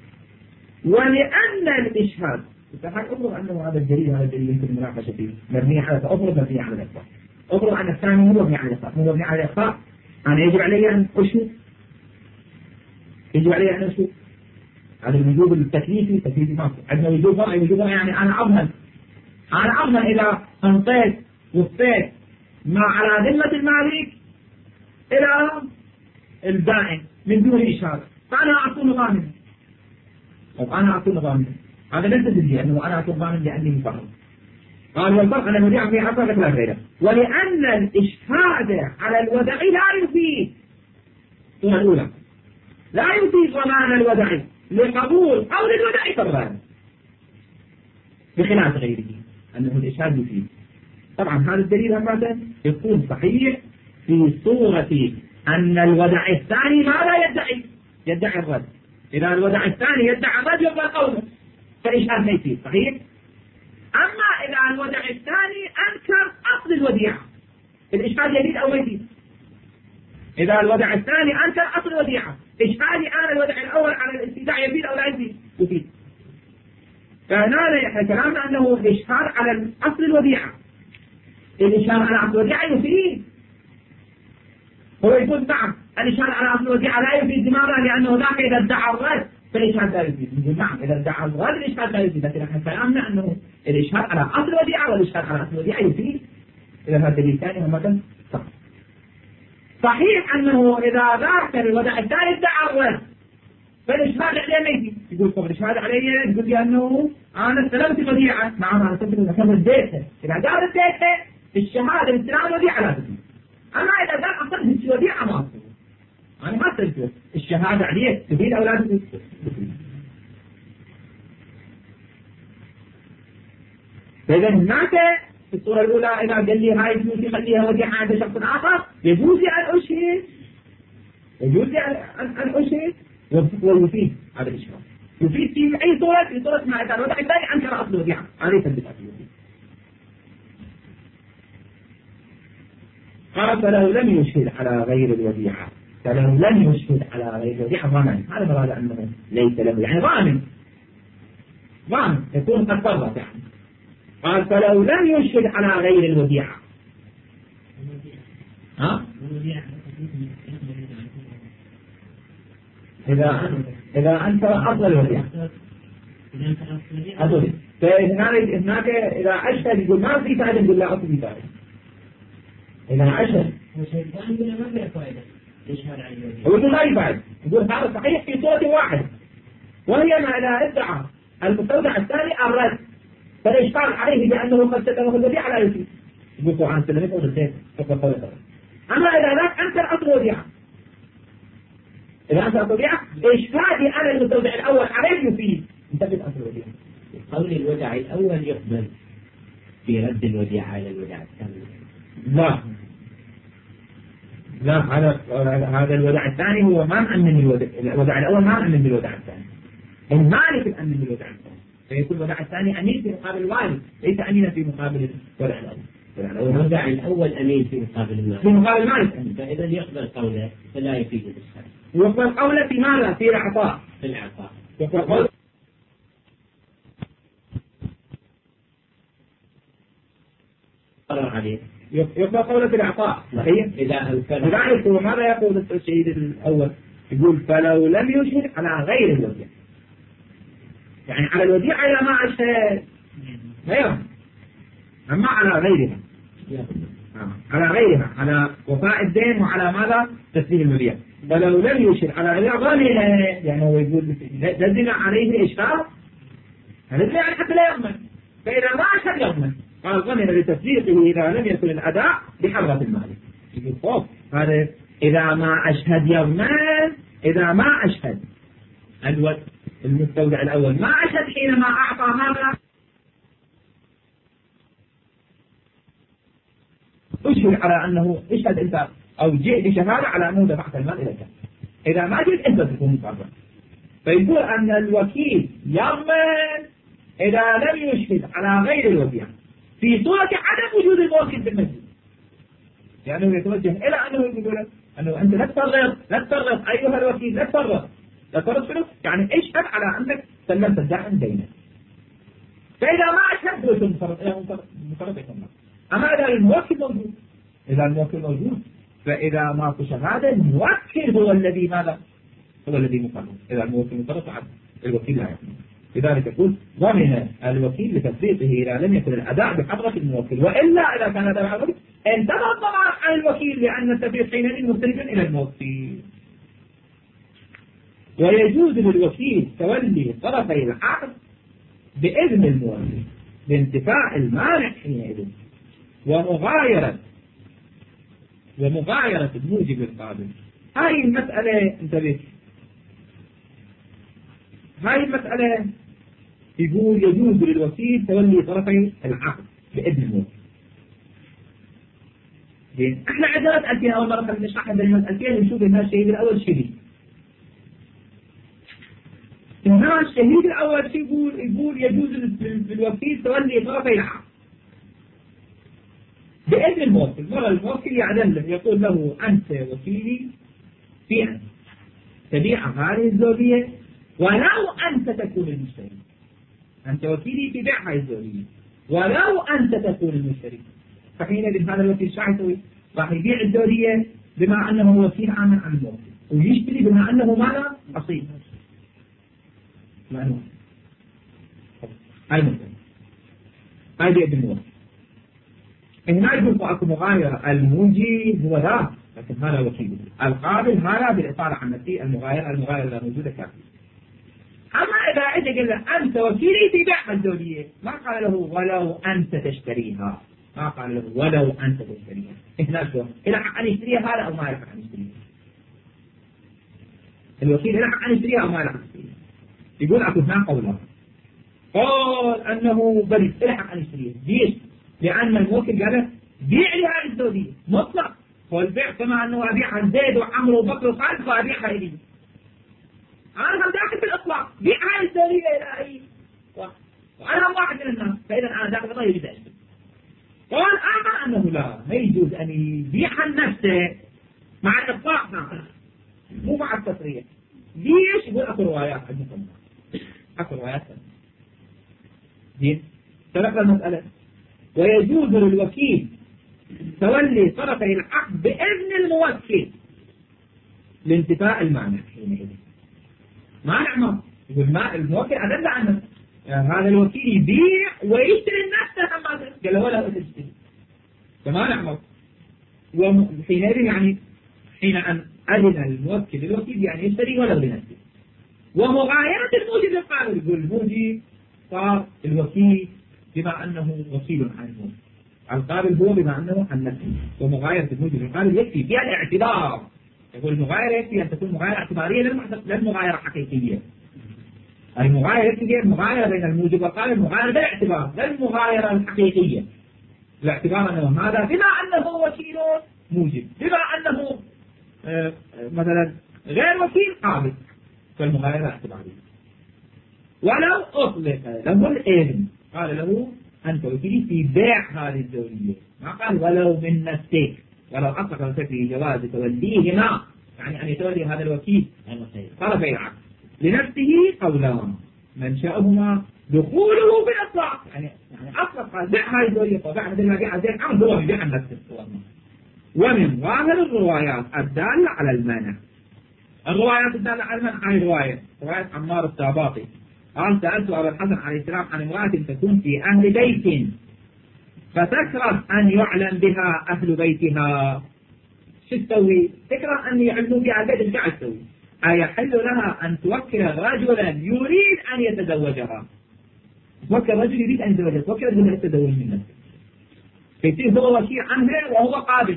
ولأن الإشهاد أفرض أنه هذا الدليل هذا الدليل يمكن المناقشة فيه مبني على أفرض مبني على الإخطاء، أفرض أن الثاني هو مبني على الإخطاء، هو مبني على الإخطاء، أنا يجب علي أن أشهد، يجب علي أن أشهد هذا الوجوب التكليفي تكليفي ماكو، عندنا وجوب فرعي وجوب يعني أنا أضمن، أنا أضمن إذا أنطيت وفيت ما على ذمة المالك إلى الدائن من دون إشهاد، فأنا أكون ضامنا، طب أنا أكون ضامنا، هذا ليس دليل أنه أنا أكون ضامن لأني مفرد. قال والفرق أن الوديعة فيها حصل لا غيره، ولأن الإشهاد على الودع لا يفيد، الصورة الأولى لا يفيد ضمان الودع لقبول قول الودع كالغالب، بخلاف غيره أنه الإشهاد يفيد. طبعا هذا الدليل أمامنا يكون صحيح في صورة أن الودع الثاني ماذا يدعي؟ يدعي الرد، إذا الودع الثاني يدعي الرد يقبل قوله فالإشهاد ما يفيد صحيح. أما إذا الودع الثاني أنكر أصل الوديعة الإشهاد يفيد أو ما يفيد؟ إذا الودع الثاني أنكر أصل الوديعة إشهادي أنا الودع الأول على الاستيداع يفيد أو لا يفيد؟ يفيد. فهنا يحيى كلامنا أنه الإشهاد على أصل الوديعة، الإشهاد على أصل الوديعة يفيد، هو يقول نعم الإشهاد على أصل الوديعة لا يفيد، لماذا؟ لأنه ذاك إذا ادعى الرد فالإشهاد لا يفيد، يقول نعم إذا ادعى الرد الإشهاد لا يفيد، لكن احنا كلامنا أنه الإشهاد على أصل الوديعة والإشهاد على أصل الوديعة يفيد. إذا هذا الدليل الثاني مثلا صح. صحيح أنه إذا ذاك الودع الثاني ادعى الرد فالإشهاد عليه ما يفيد، يقول طب الإشهاد عليه يقول لي أنه أنا استلمت الوديعة، نعم أنا استلمت الوديعة رديتها، إذا قال رديتها الشهادة باستلام الوديعة لا تفيد. أما إذا قال أصلت الوديعة ما أصلت، أنا ما استلمت الشهادة عليه تفيد أو لا تفيد؟ فإذا هناك في الصورة الأولى إذا قال لي هاي فلوسي خليها وديعة عند شخص آخر يجوز أن أشهد، يجوز أن أشهد ويفيد هذا الإشهاد، يفيد في أي صورة، في صورة ما إذا الودع الثاني أنكر أصل الوديعة هذا يثبت أصل الوديعة. قال فلو لم يشهد على غير الوديعة، فلو لم يشهد على غير الوديعة ضامن، هذا مراد أنه ليس له يعني ضامن، ضامن يكون قد فرط يعني. قال فلو لم يشهد على غير الوديعة، ها؟ إذا إذا أنكر أصل الوديعة أدري، فهناك هناك إذا أشهد يقول ما في فائدة يقول لا أصل في فائدة، إذا أشهد هو يقول لا يفعل، يقول هذا صحيح في صورة واحدة، وهي ما إذا ادعى المستودع الثاني الرد فالإشكال عليه بأنه قد تتوه الوديعة لا يفيد، يقول طبعا سلمته رديت فقط قولته. أما إذا ذاك أنكر أصل الوديعة، إذا أنكر أصل الوديعة إشهادي أنا المستودع الأول عليه يفيد انتبه أصل الوديعة. قول الودع الأول يقبل في رد الوديعة على الودع الثاني؟ لا لا، هذا هذا الودع الثاني هو ما مأمن الودع، الودع الأول ما مأمن بالودع الثاني، المالك الأمن بالودع الثاني، فيكون الودع الثاني أمين في مقابل الوالد ليس أمينا في مقابل الودع الأول. الودع الأول أمين في مقابل المالك، في مقابل المالك أمين، فإذا يقبل قوله فلا يفيد الإشهاد. يقبل قوله في ماذا؟ في الإعطاء، في الإعطاء يقبل قوله قرر عليه، يقبل قوله في الإعطاء صحيح. إذا أنكر لذلك هو ماذا يقول الشهيد الأول؟ يقول فلو لم يشهد على غير الوديعة، يعني على الوديعة إذا ما أشهد غيرها، أما على غيرها على غيرها، على وفاء الدين وعلى ماذا؟ تسليم المبيع. ولو لم يشر على غيرها ضمن، يعني هو يقول لزم عليه إشهار، هذا يعني حتى لا يضمن، فإذا ما أشهد يضمن. قال ضمن لتصديقه إذا لم يكن الأداء بحضرة المالك. يقول خوف هذا إذا ما أشهد يضمن، إذا ما أشهد الوقت المستودع الأول ما أشهد حينما أعطى ماذا؟ أشهد على أنه اشهد أنت أو جئ بشهادة على أنه دفعت المال إلى كذا. إذا ما جئت أنت تكون مصرح. فيقول أن الوكيل يضمن إذا لم يشهد على غير الوديعة في صورة عدم وجود الموكل بالمسجد، لأنه يعني يتوجه إلى أنه يقول لك أنه أنت لا تفرط لا تفرط أيها الوكيل، لا تفرط لا تفرط فلوس، يعني اشهد على أنك سلمت الدائن دينك. فإذا ما أشهد هو مفرط إلى مفرط يكون. أما إذا الموكل موجود، إذا الموكل موجود فإذا ماكو شهادة الموكل هو الذي ماذا؟ هو الذي مفرط. إذا الموكل مفرط عن الوكيل لا يكون. لذلك يقول ضمن الوكيل لتفريطه إذا لم يكن الأداء بحضرة الموكل، وإلا إذا كان الأداء بحضرة انتهى الضمان عن الوكيل، لأن التفريط حينئذ مستند إلى الموكل. ويجوز للوكيل تولي طرفي العقد بإذن الموكل بانتفاء المانع حينئذ، ومغايرة ومغايرة الموجب القابل. هاي المسألة انتبه، هاي المسألة يقول يجوز للوكيل تولي طرفي العقد بإذن الموكل. زين، احنا عندنا مسألتين، أول مرة خلينا نشرح هذه المسألتين نشوف هنا الشهيد الأول شهيد. هنا الشهيد الأول شو يقول؟ يقول يجوز للوكيل تولي طرفي العقد بإذن الموكل. مرة الموكل يعلن له يقول له أنت وكيلي في أن تبيع هذه الزوجية ولو أنت تكون المشتري. أنت وكيلي في بيع هذه الزوجية ولو أنت تكون المشتري. فحينئذ هذا الوكيل شو يسوي؟ راح يبيع الزوجية بما أنه وكيل عامل عن الموكل، ويشتري بما أنه ماذا؟ أصيل. ما هو؟ هاي مثلا هاي بيد الموكل. هنا يقول أكو مغايرة، الموجب هو ذا، لكن هذا وكيل. القابل هذا بالإطالة عن نفسي، المغايرة المغايرة لا موجودة كافية. أما إذا أجى قال له أنت وكيلي في بيع الزوجية، ما قال له ولو أنت تشتريها، ما قال له ولو أنت تشتريها. هنا شو؟ إلى حق أن يشتريها هذا أو ما له حق أن يشتريها؟ الوكيل إلى حق أن يشتريها أو ما له حق أن يشتريها؟ يقول أكو هنا قولان. قال أنه بريء إلى حق أن يشتريها. ليش؟ لأن الموكل قال بيع لي هذه الزوجية مطلق، هو البيع كما أنه أبيعها زيد وعمرو وبكر وخالد فأبيعها إلي. أنا هم داخل بالإطلاق بيع هذه الزوجية إلى أي واحد، وأنا هم واحد من الناس، فإذا أنا داخل بالله يجوز أشتري. قال أما أنه لا، ما يجوز أن يبيعها نفسه مع الإطلاق ناقص مو مع التصريح. ليش؟ يقول أكو روايات عندكم، أكو روايات زين. سلفنا المسألة. ويجوز للوكيل تولي طرفي العقد بإذن الموكل لانتفاء المانع حينئذ. مانع ما يقول ما الموكل أدل عنه هذا الوكيل يبيع ويشتري نفسه كما قال ولا تشتري فمانع ما. وحينئذ يعني حين أن أذن الموكل للوكيل يعني يشتري ولو لنفسه. ومغايرة الموجب القابل، يقول الموجب صار الوكيل بما أنه وكيل عن الموجب، القابل هو بما أنه عن نفسه. ومغايرة الموجب القابل يكفي فيها الاعتبار. يقول المغايرة يكفي أن تكون مغايرة اعتبارية لا المغايرة حقيقية. المغايرة يكفي المغايرة بين الموجب والقابل مغايرة بالاعتبار لا المغايرة الحقيقية. الاعتبار أنه هذا بما أنه وكيل موجب، بما أنه آه مثلا غير وكيل قابل، فالمغايرة اعتبارية. ولو أطلق له الإذن قال له أنت وكيلي في بيع هذه الزوجية، ما قال ولو من نفسك، ولو أطلق نفسك في جواز توليهما، يعني أن يتولي هذا الوكيل طرفي العقد لنفسه قولان منشأهما دخوله بالإطلاق، يعني يعني أطلق قال بيع هذه الزوجية فبيع مثل ما بيع زي العمد هو بيع نفسه. ومن ظاهر الروايات الدالة على المانع، الروايات الدالة على المانع هاي رواية رواية عمار الساباطي قال سألت أبا الحسن عليه السلام عن امرأة تكون في أهل بيت فتكره أن يعلم بها أهل بيتها. شو تسوي؟ تكره أن يعلموا بها البيت. ايش قاعد تسوي؟ أيحل لها أن توكل رجلا يريد أن يتزوجها؟ توكل رجل يريد أن يتزوجها، توكل رجل يتزوج منه، فيصير هو وكيل عنها وهو قابل.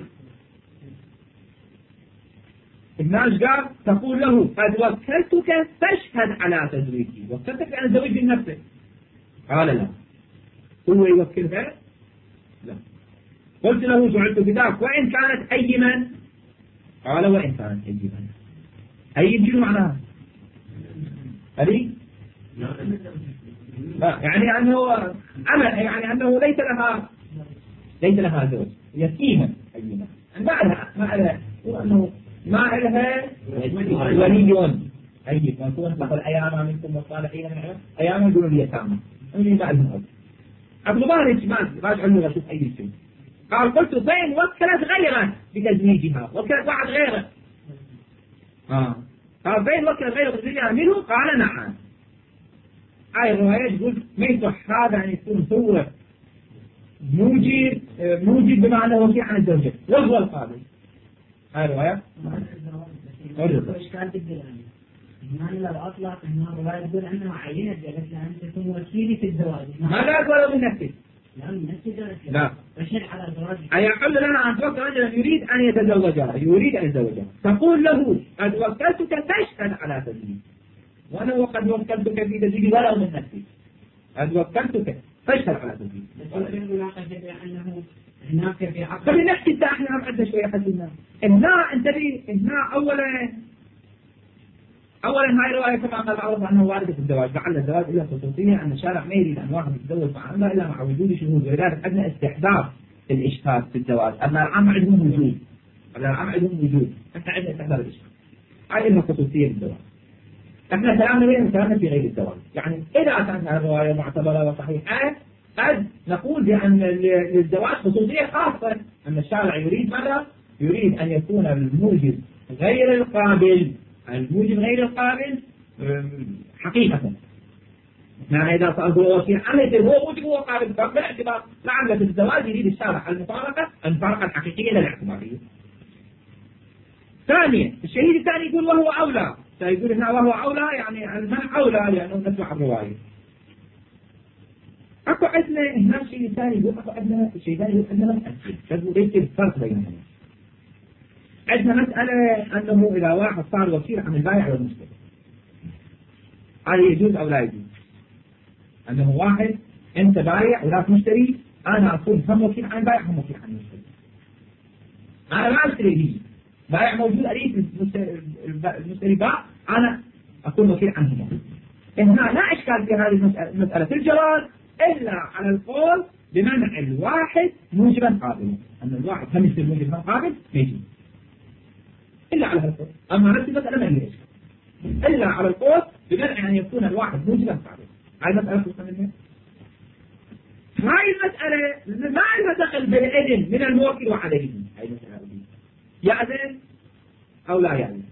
الناس قال تقول له قد وكلتك فاشهد على تزويجي، وكلتك أن أزوج من نفسك. قال لا. هو يوكلها؟ لا. قلت له جعلت بذاك وإن كانت أيما؟ قال وإن كانت أيما. أي شنو معناها؟ هذه؟ لا، يعني أنه عمل، يعني أنه ليس لها ليس لها زوج، يتيما أيما، ما لها ما لها وأنه ما لها ولي. أي يكون تقول أياما منكم والصالحين من عباد أياما يقولون اليتامى أني ما لهم أب. عبد الله الإجمال راجع له وشوف أي شيء. قال قلت زين وكلت غيره بتزويجها، وكلت واحد غيره. آه قال زين وكلت غيره بتزويجها منه؟ قال نعم. هاي الرواية تقول ما يصح هذا أن يكون هو موجب موجب بمعنى وكيل عن الزوجة وهو القابل. هاي الرواية إشكال بالدلالة. يعني لو أطلق أن الرواية تقول أنه عينت جلسة أن تكون وكيلي في الزواج. ما قال ولا من نفسه. لا من نفسه. لا. بشر على الزواج. أيحل لنا أن توكل رجلا يريد أن يتزوجها، يريد أن يتزوجها، تقول له قد وكلتك فاشهد على تزويجي، وأنا وقد وكلتك في تزويجي ولا من نفسي. قد وكلتك فاشهد على تزويجي. بس المناقشة بأنه هناك في عقد. طب نحكي احنا هم عندنا شوية حدنا. هنا انتبه، هنا أولا أولا هاي الرواية كما قال معروف أنه واردة في الزواج، لعل الزواج إلا خصوصية أن الشارع ما يريد أن واحد يتزوج مع الله إلا مع وجود شهود، ولذلك عندنا استحباب الإشهاد في الزواج. أما العام عندهم وجود، أما العام عندهم وجود، إحنا عندنا استحباب الإشهاد. هاي لها خصوصية بالزواج. إحنا كلامنا بين كلامنا في غير الزواج، يعني إذا كانت الرواية معتبرة وصحيحة قد نقول بأن للزواج خصوصية خاصة، أن الشارع يريد ماذا؟ يريد أن يكون الموجب غير القابل، الموجب غير القابل حقيقة. يعني إذا صار هو وكيل عنه هو موجب هو قابل بالاعتبار، لعل في الزواج يريد الشارع المفارقة، المفارقة الحقيقية لا الاعتبارية. ثانيا الشهيد الثاني يقول وهو أولى، سيقول هنا وهو أولى يعني المنع أولى لأنه نسمع الرواية. أكو عندنا هنا الشيء الثاني يقول أكو عندنا الشيء الثاني يقول عندنا مسألة، ليس الفرق بينهم. عندنا مسألة أنه إذا واحد صار وكيل عن البائع والمشتري، هذا يجوز أو لا يجوز؟ أنه واحد أنت بايع وذاك مشتري، أنا أكون هم وكيل عن البائع هم وكيل عن المشتري. أنا ما أشتري لي بائع موجود أريد المشتري باع، أنا أكون وكيل عنهما. هنا لا إشكال في هذه المسألة في الجواز إلا على القول بمنع الواحد موجبا قابلا، أن الواحد هم يصير موجبا قابل ما يجوز إلا على القول. أما نفس المسألة ما هي إشكال إلا على القول بمنع أن يكون الواحد موجبا قابلا. هاي مسألة توصل منها. هاي المسألة ما لها دخل بالإذن من الموكل وعليه. هاي المسألة يأذن أو لا يأذن.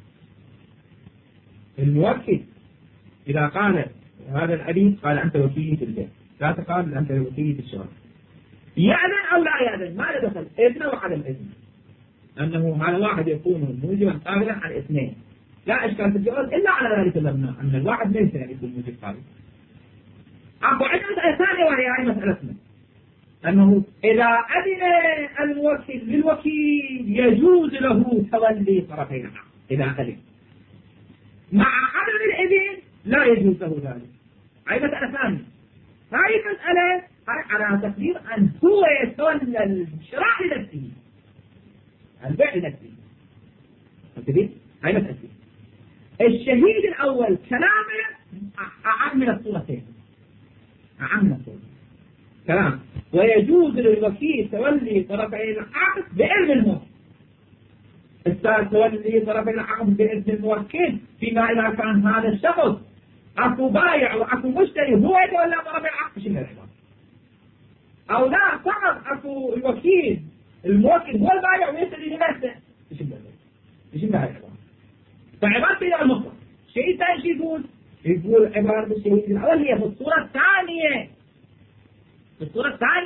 الموكل إذا قال هذا الحديث قال أنت وكيلي في البيت، لا تقال أنت وكيلي في الشغل، يأذن أو لا يأذن ما له دخل، إذن وعلى الإذن، أنه هذا واحد يكون موجبا قابلا على الاثنين، لا إشكال في الجواز إلا على ذلك المبنى أن الواحد ليس يكون موجب قابل. أبو عندنا مسألة ثانية وهي هاي مسألتنا، أنه إذا أذن الموكل للوكيل يجوز له تولي طرفي العقد. إذا أذن مع عدم الإذن لا يجوز له ذلك. هاي مسألة ثانية. هاي مسألة على تقدير أن هو يتولى الشراء لنفسه، البيع لنفسه. هاي مسألة. الشهيد الأول كلامه أعم من الصورتين، أعم من الصورتين كلام. ويجوز للوكيل تولي طرفي العقد بإذن الموكل. الثالث تولي طرفي العقد بإذن الموكل فيما إذا كان هذا الشخص أكو بايع وأكو مشتري هو يتولى طرفي العقد بشبه العبارة، أو لا فقط أكو الوكيل الموكل هو البايع ويشتري لنفسه بشبه العبارة بشبه العبارة. فعبارة إلى المطلق. شيء ثاني شيء يقول يقول عبارة الشهيد الأول هي في الصورة الثانية. في الصورة الثانية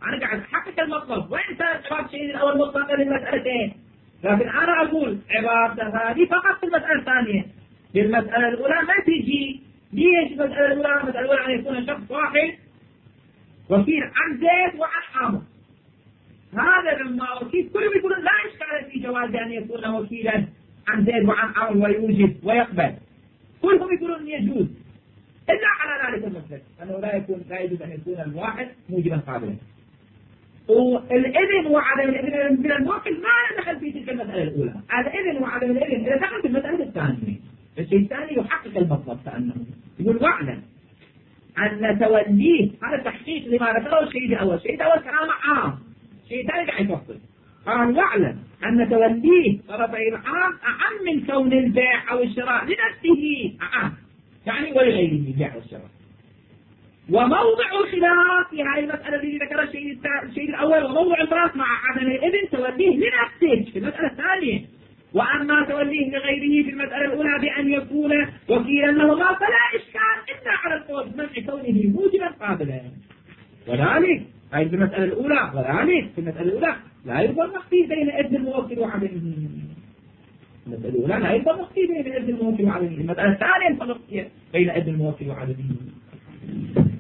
أنا قاعد أحقق المطلب، وين كانت عبارة الشهيد الأول مطلقة للمسألتين، لكن أنا أقول عبارة هذه فقط في المسألة الثانية. في المسألة الأولى ما تجي. ليش المسألة الأولى؟ المسألة الأولى أن يكون شخص واحد وكيل عن زيد وعن عمرو. هذا لما وكيل كلهم يقولون لا إشكال في جواز أن يكون وكيلا عن زيد وعن عمرو ويوجد ويقبل، كلهم يقولون يجوز، إلا على ذلك المسلك أنه لا يكون لا يجوز أن يكون الواحد موجبا قابلا. والإذن وعدم الإذن من الموكل ما دخل في تلك المسألة الأولى. الإذن وعدم الإذن إذا دخل في المسألة الثانية. الشيء الثاني يحقق المطلب كأنه يقول واعلم أن توليه، هذا تحقيق لما ذكره الشيء الأول. الشيء الأول كلام عام، الشيء الثاني قاعد يفصل. قال واعلم أن توليه طرفي العام أعم من كون البيع أو الشراء لنفسه أعم، يعني ولغيره البيع والشراء. وموضع الخلاف في هذه المسألة التي ذكرها الشيء الشيء الأول، وموضع الخلاف مع عدم الإذن توليه لنفسه في المسألة الثانية، وأما توليه لغيره في المسألة الأولى بأن يكون وكيلا لهما فلا إشكال إلا على القول بمنع كونه موجبا قابلا. وذلك أي في المسألة الأولى، وذلك في المسألة الأولى لا يفرق فيه بين إذن الموكل وعدمه. المسألة الأولى لا يفرق فيه بين إذن الموكل وعدمه. المسألة الثانية يفرق بين إذن الموكل وعدمه.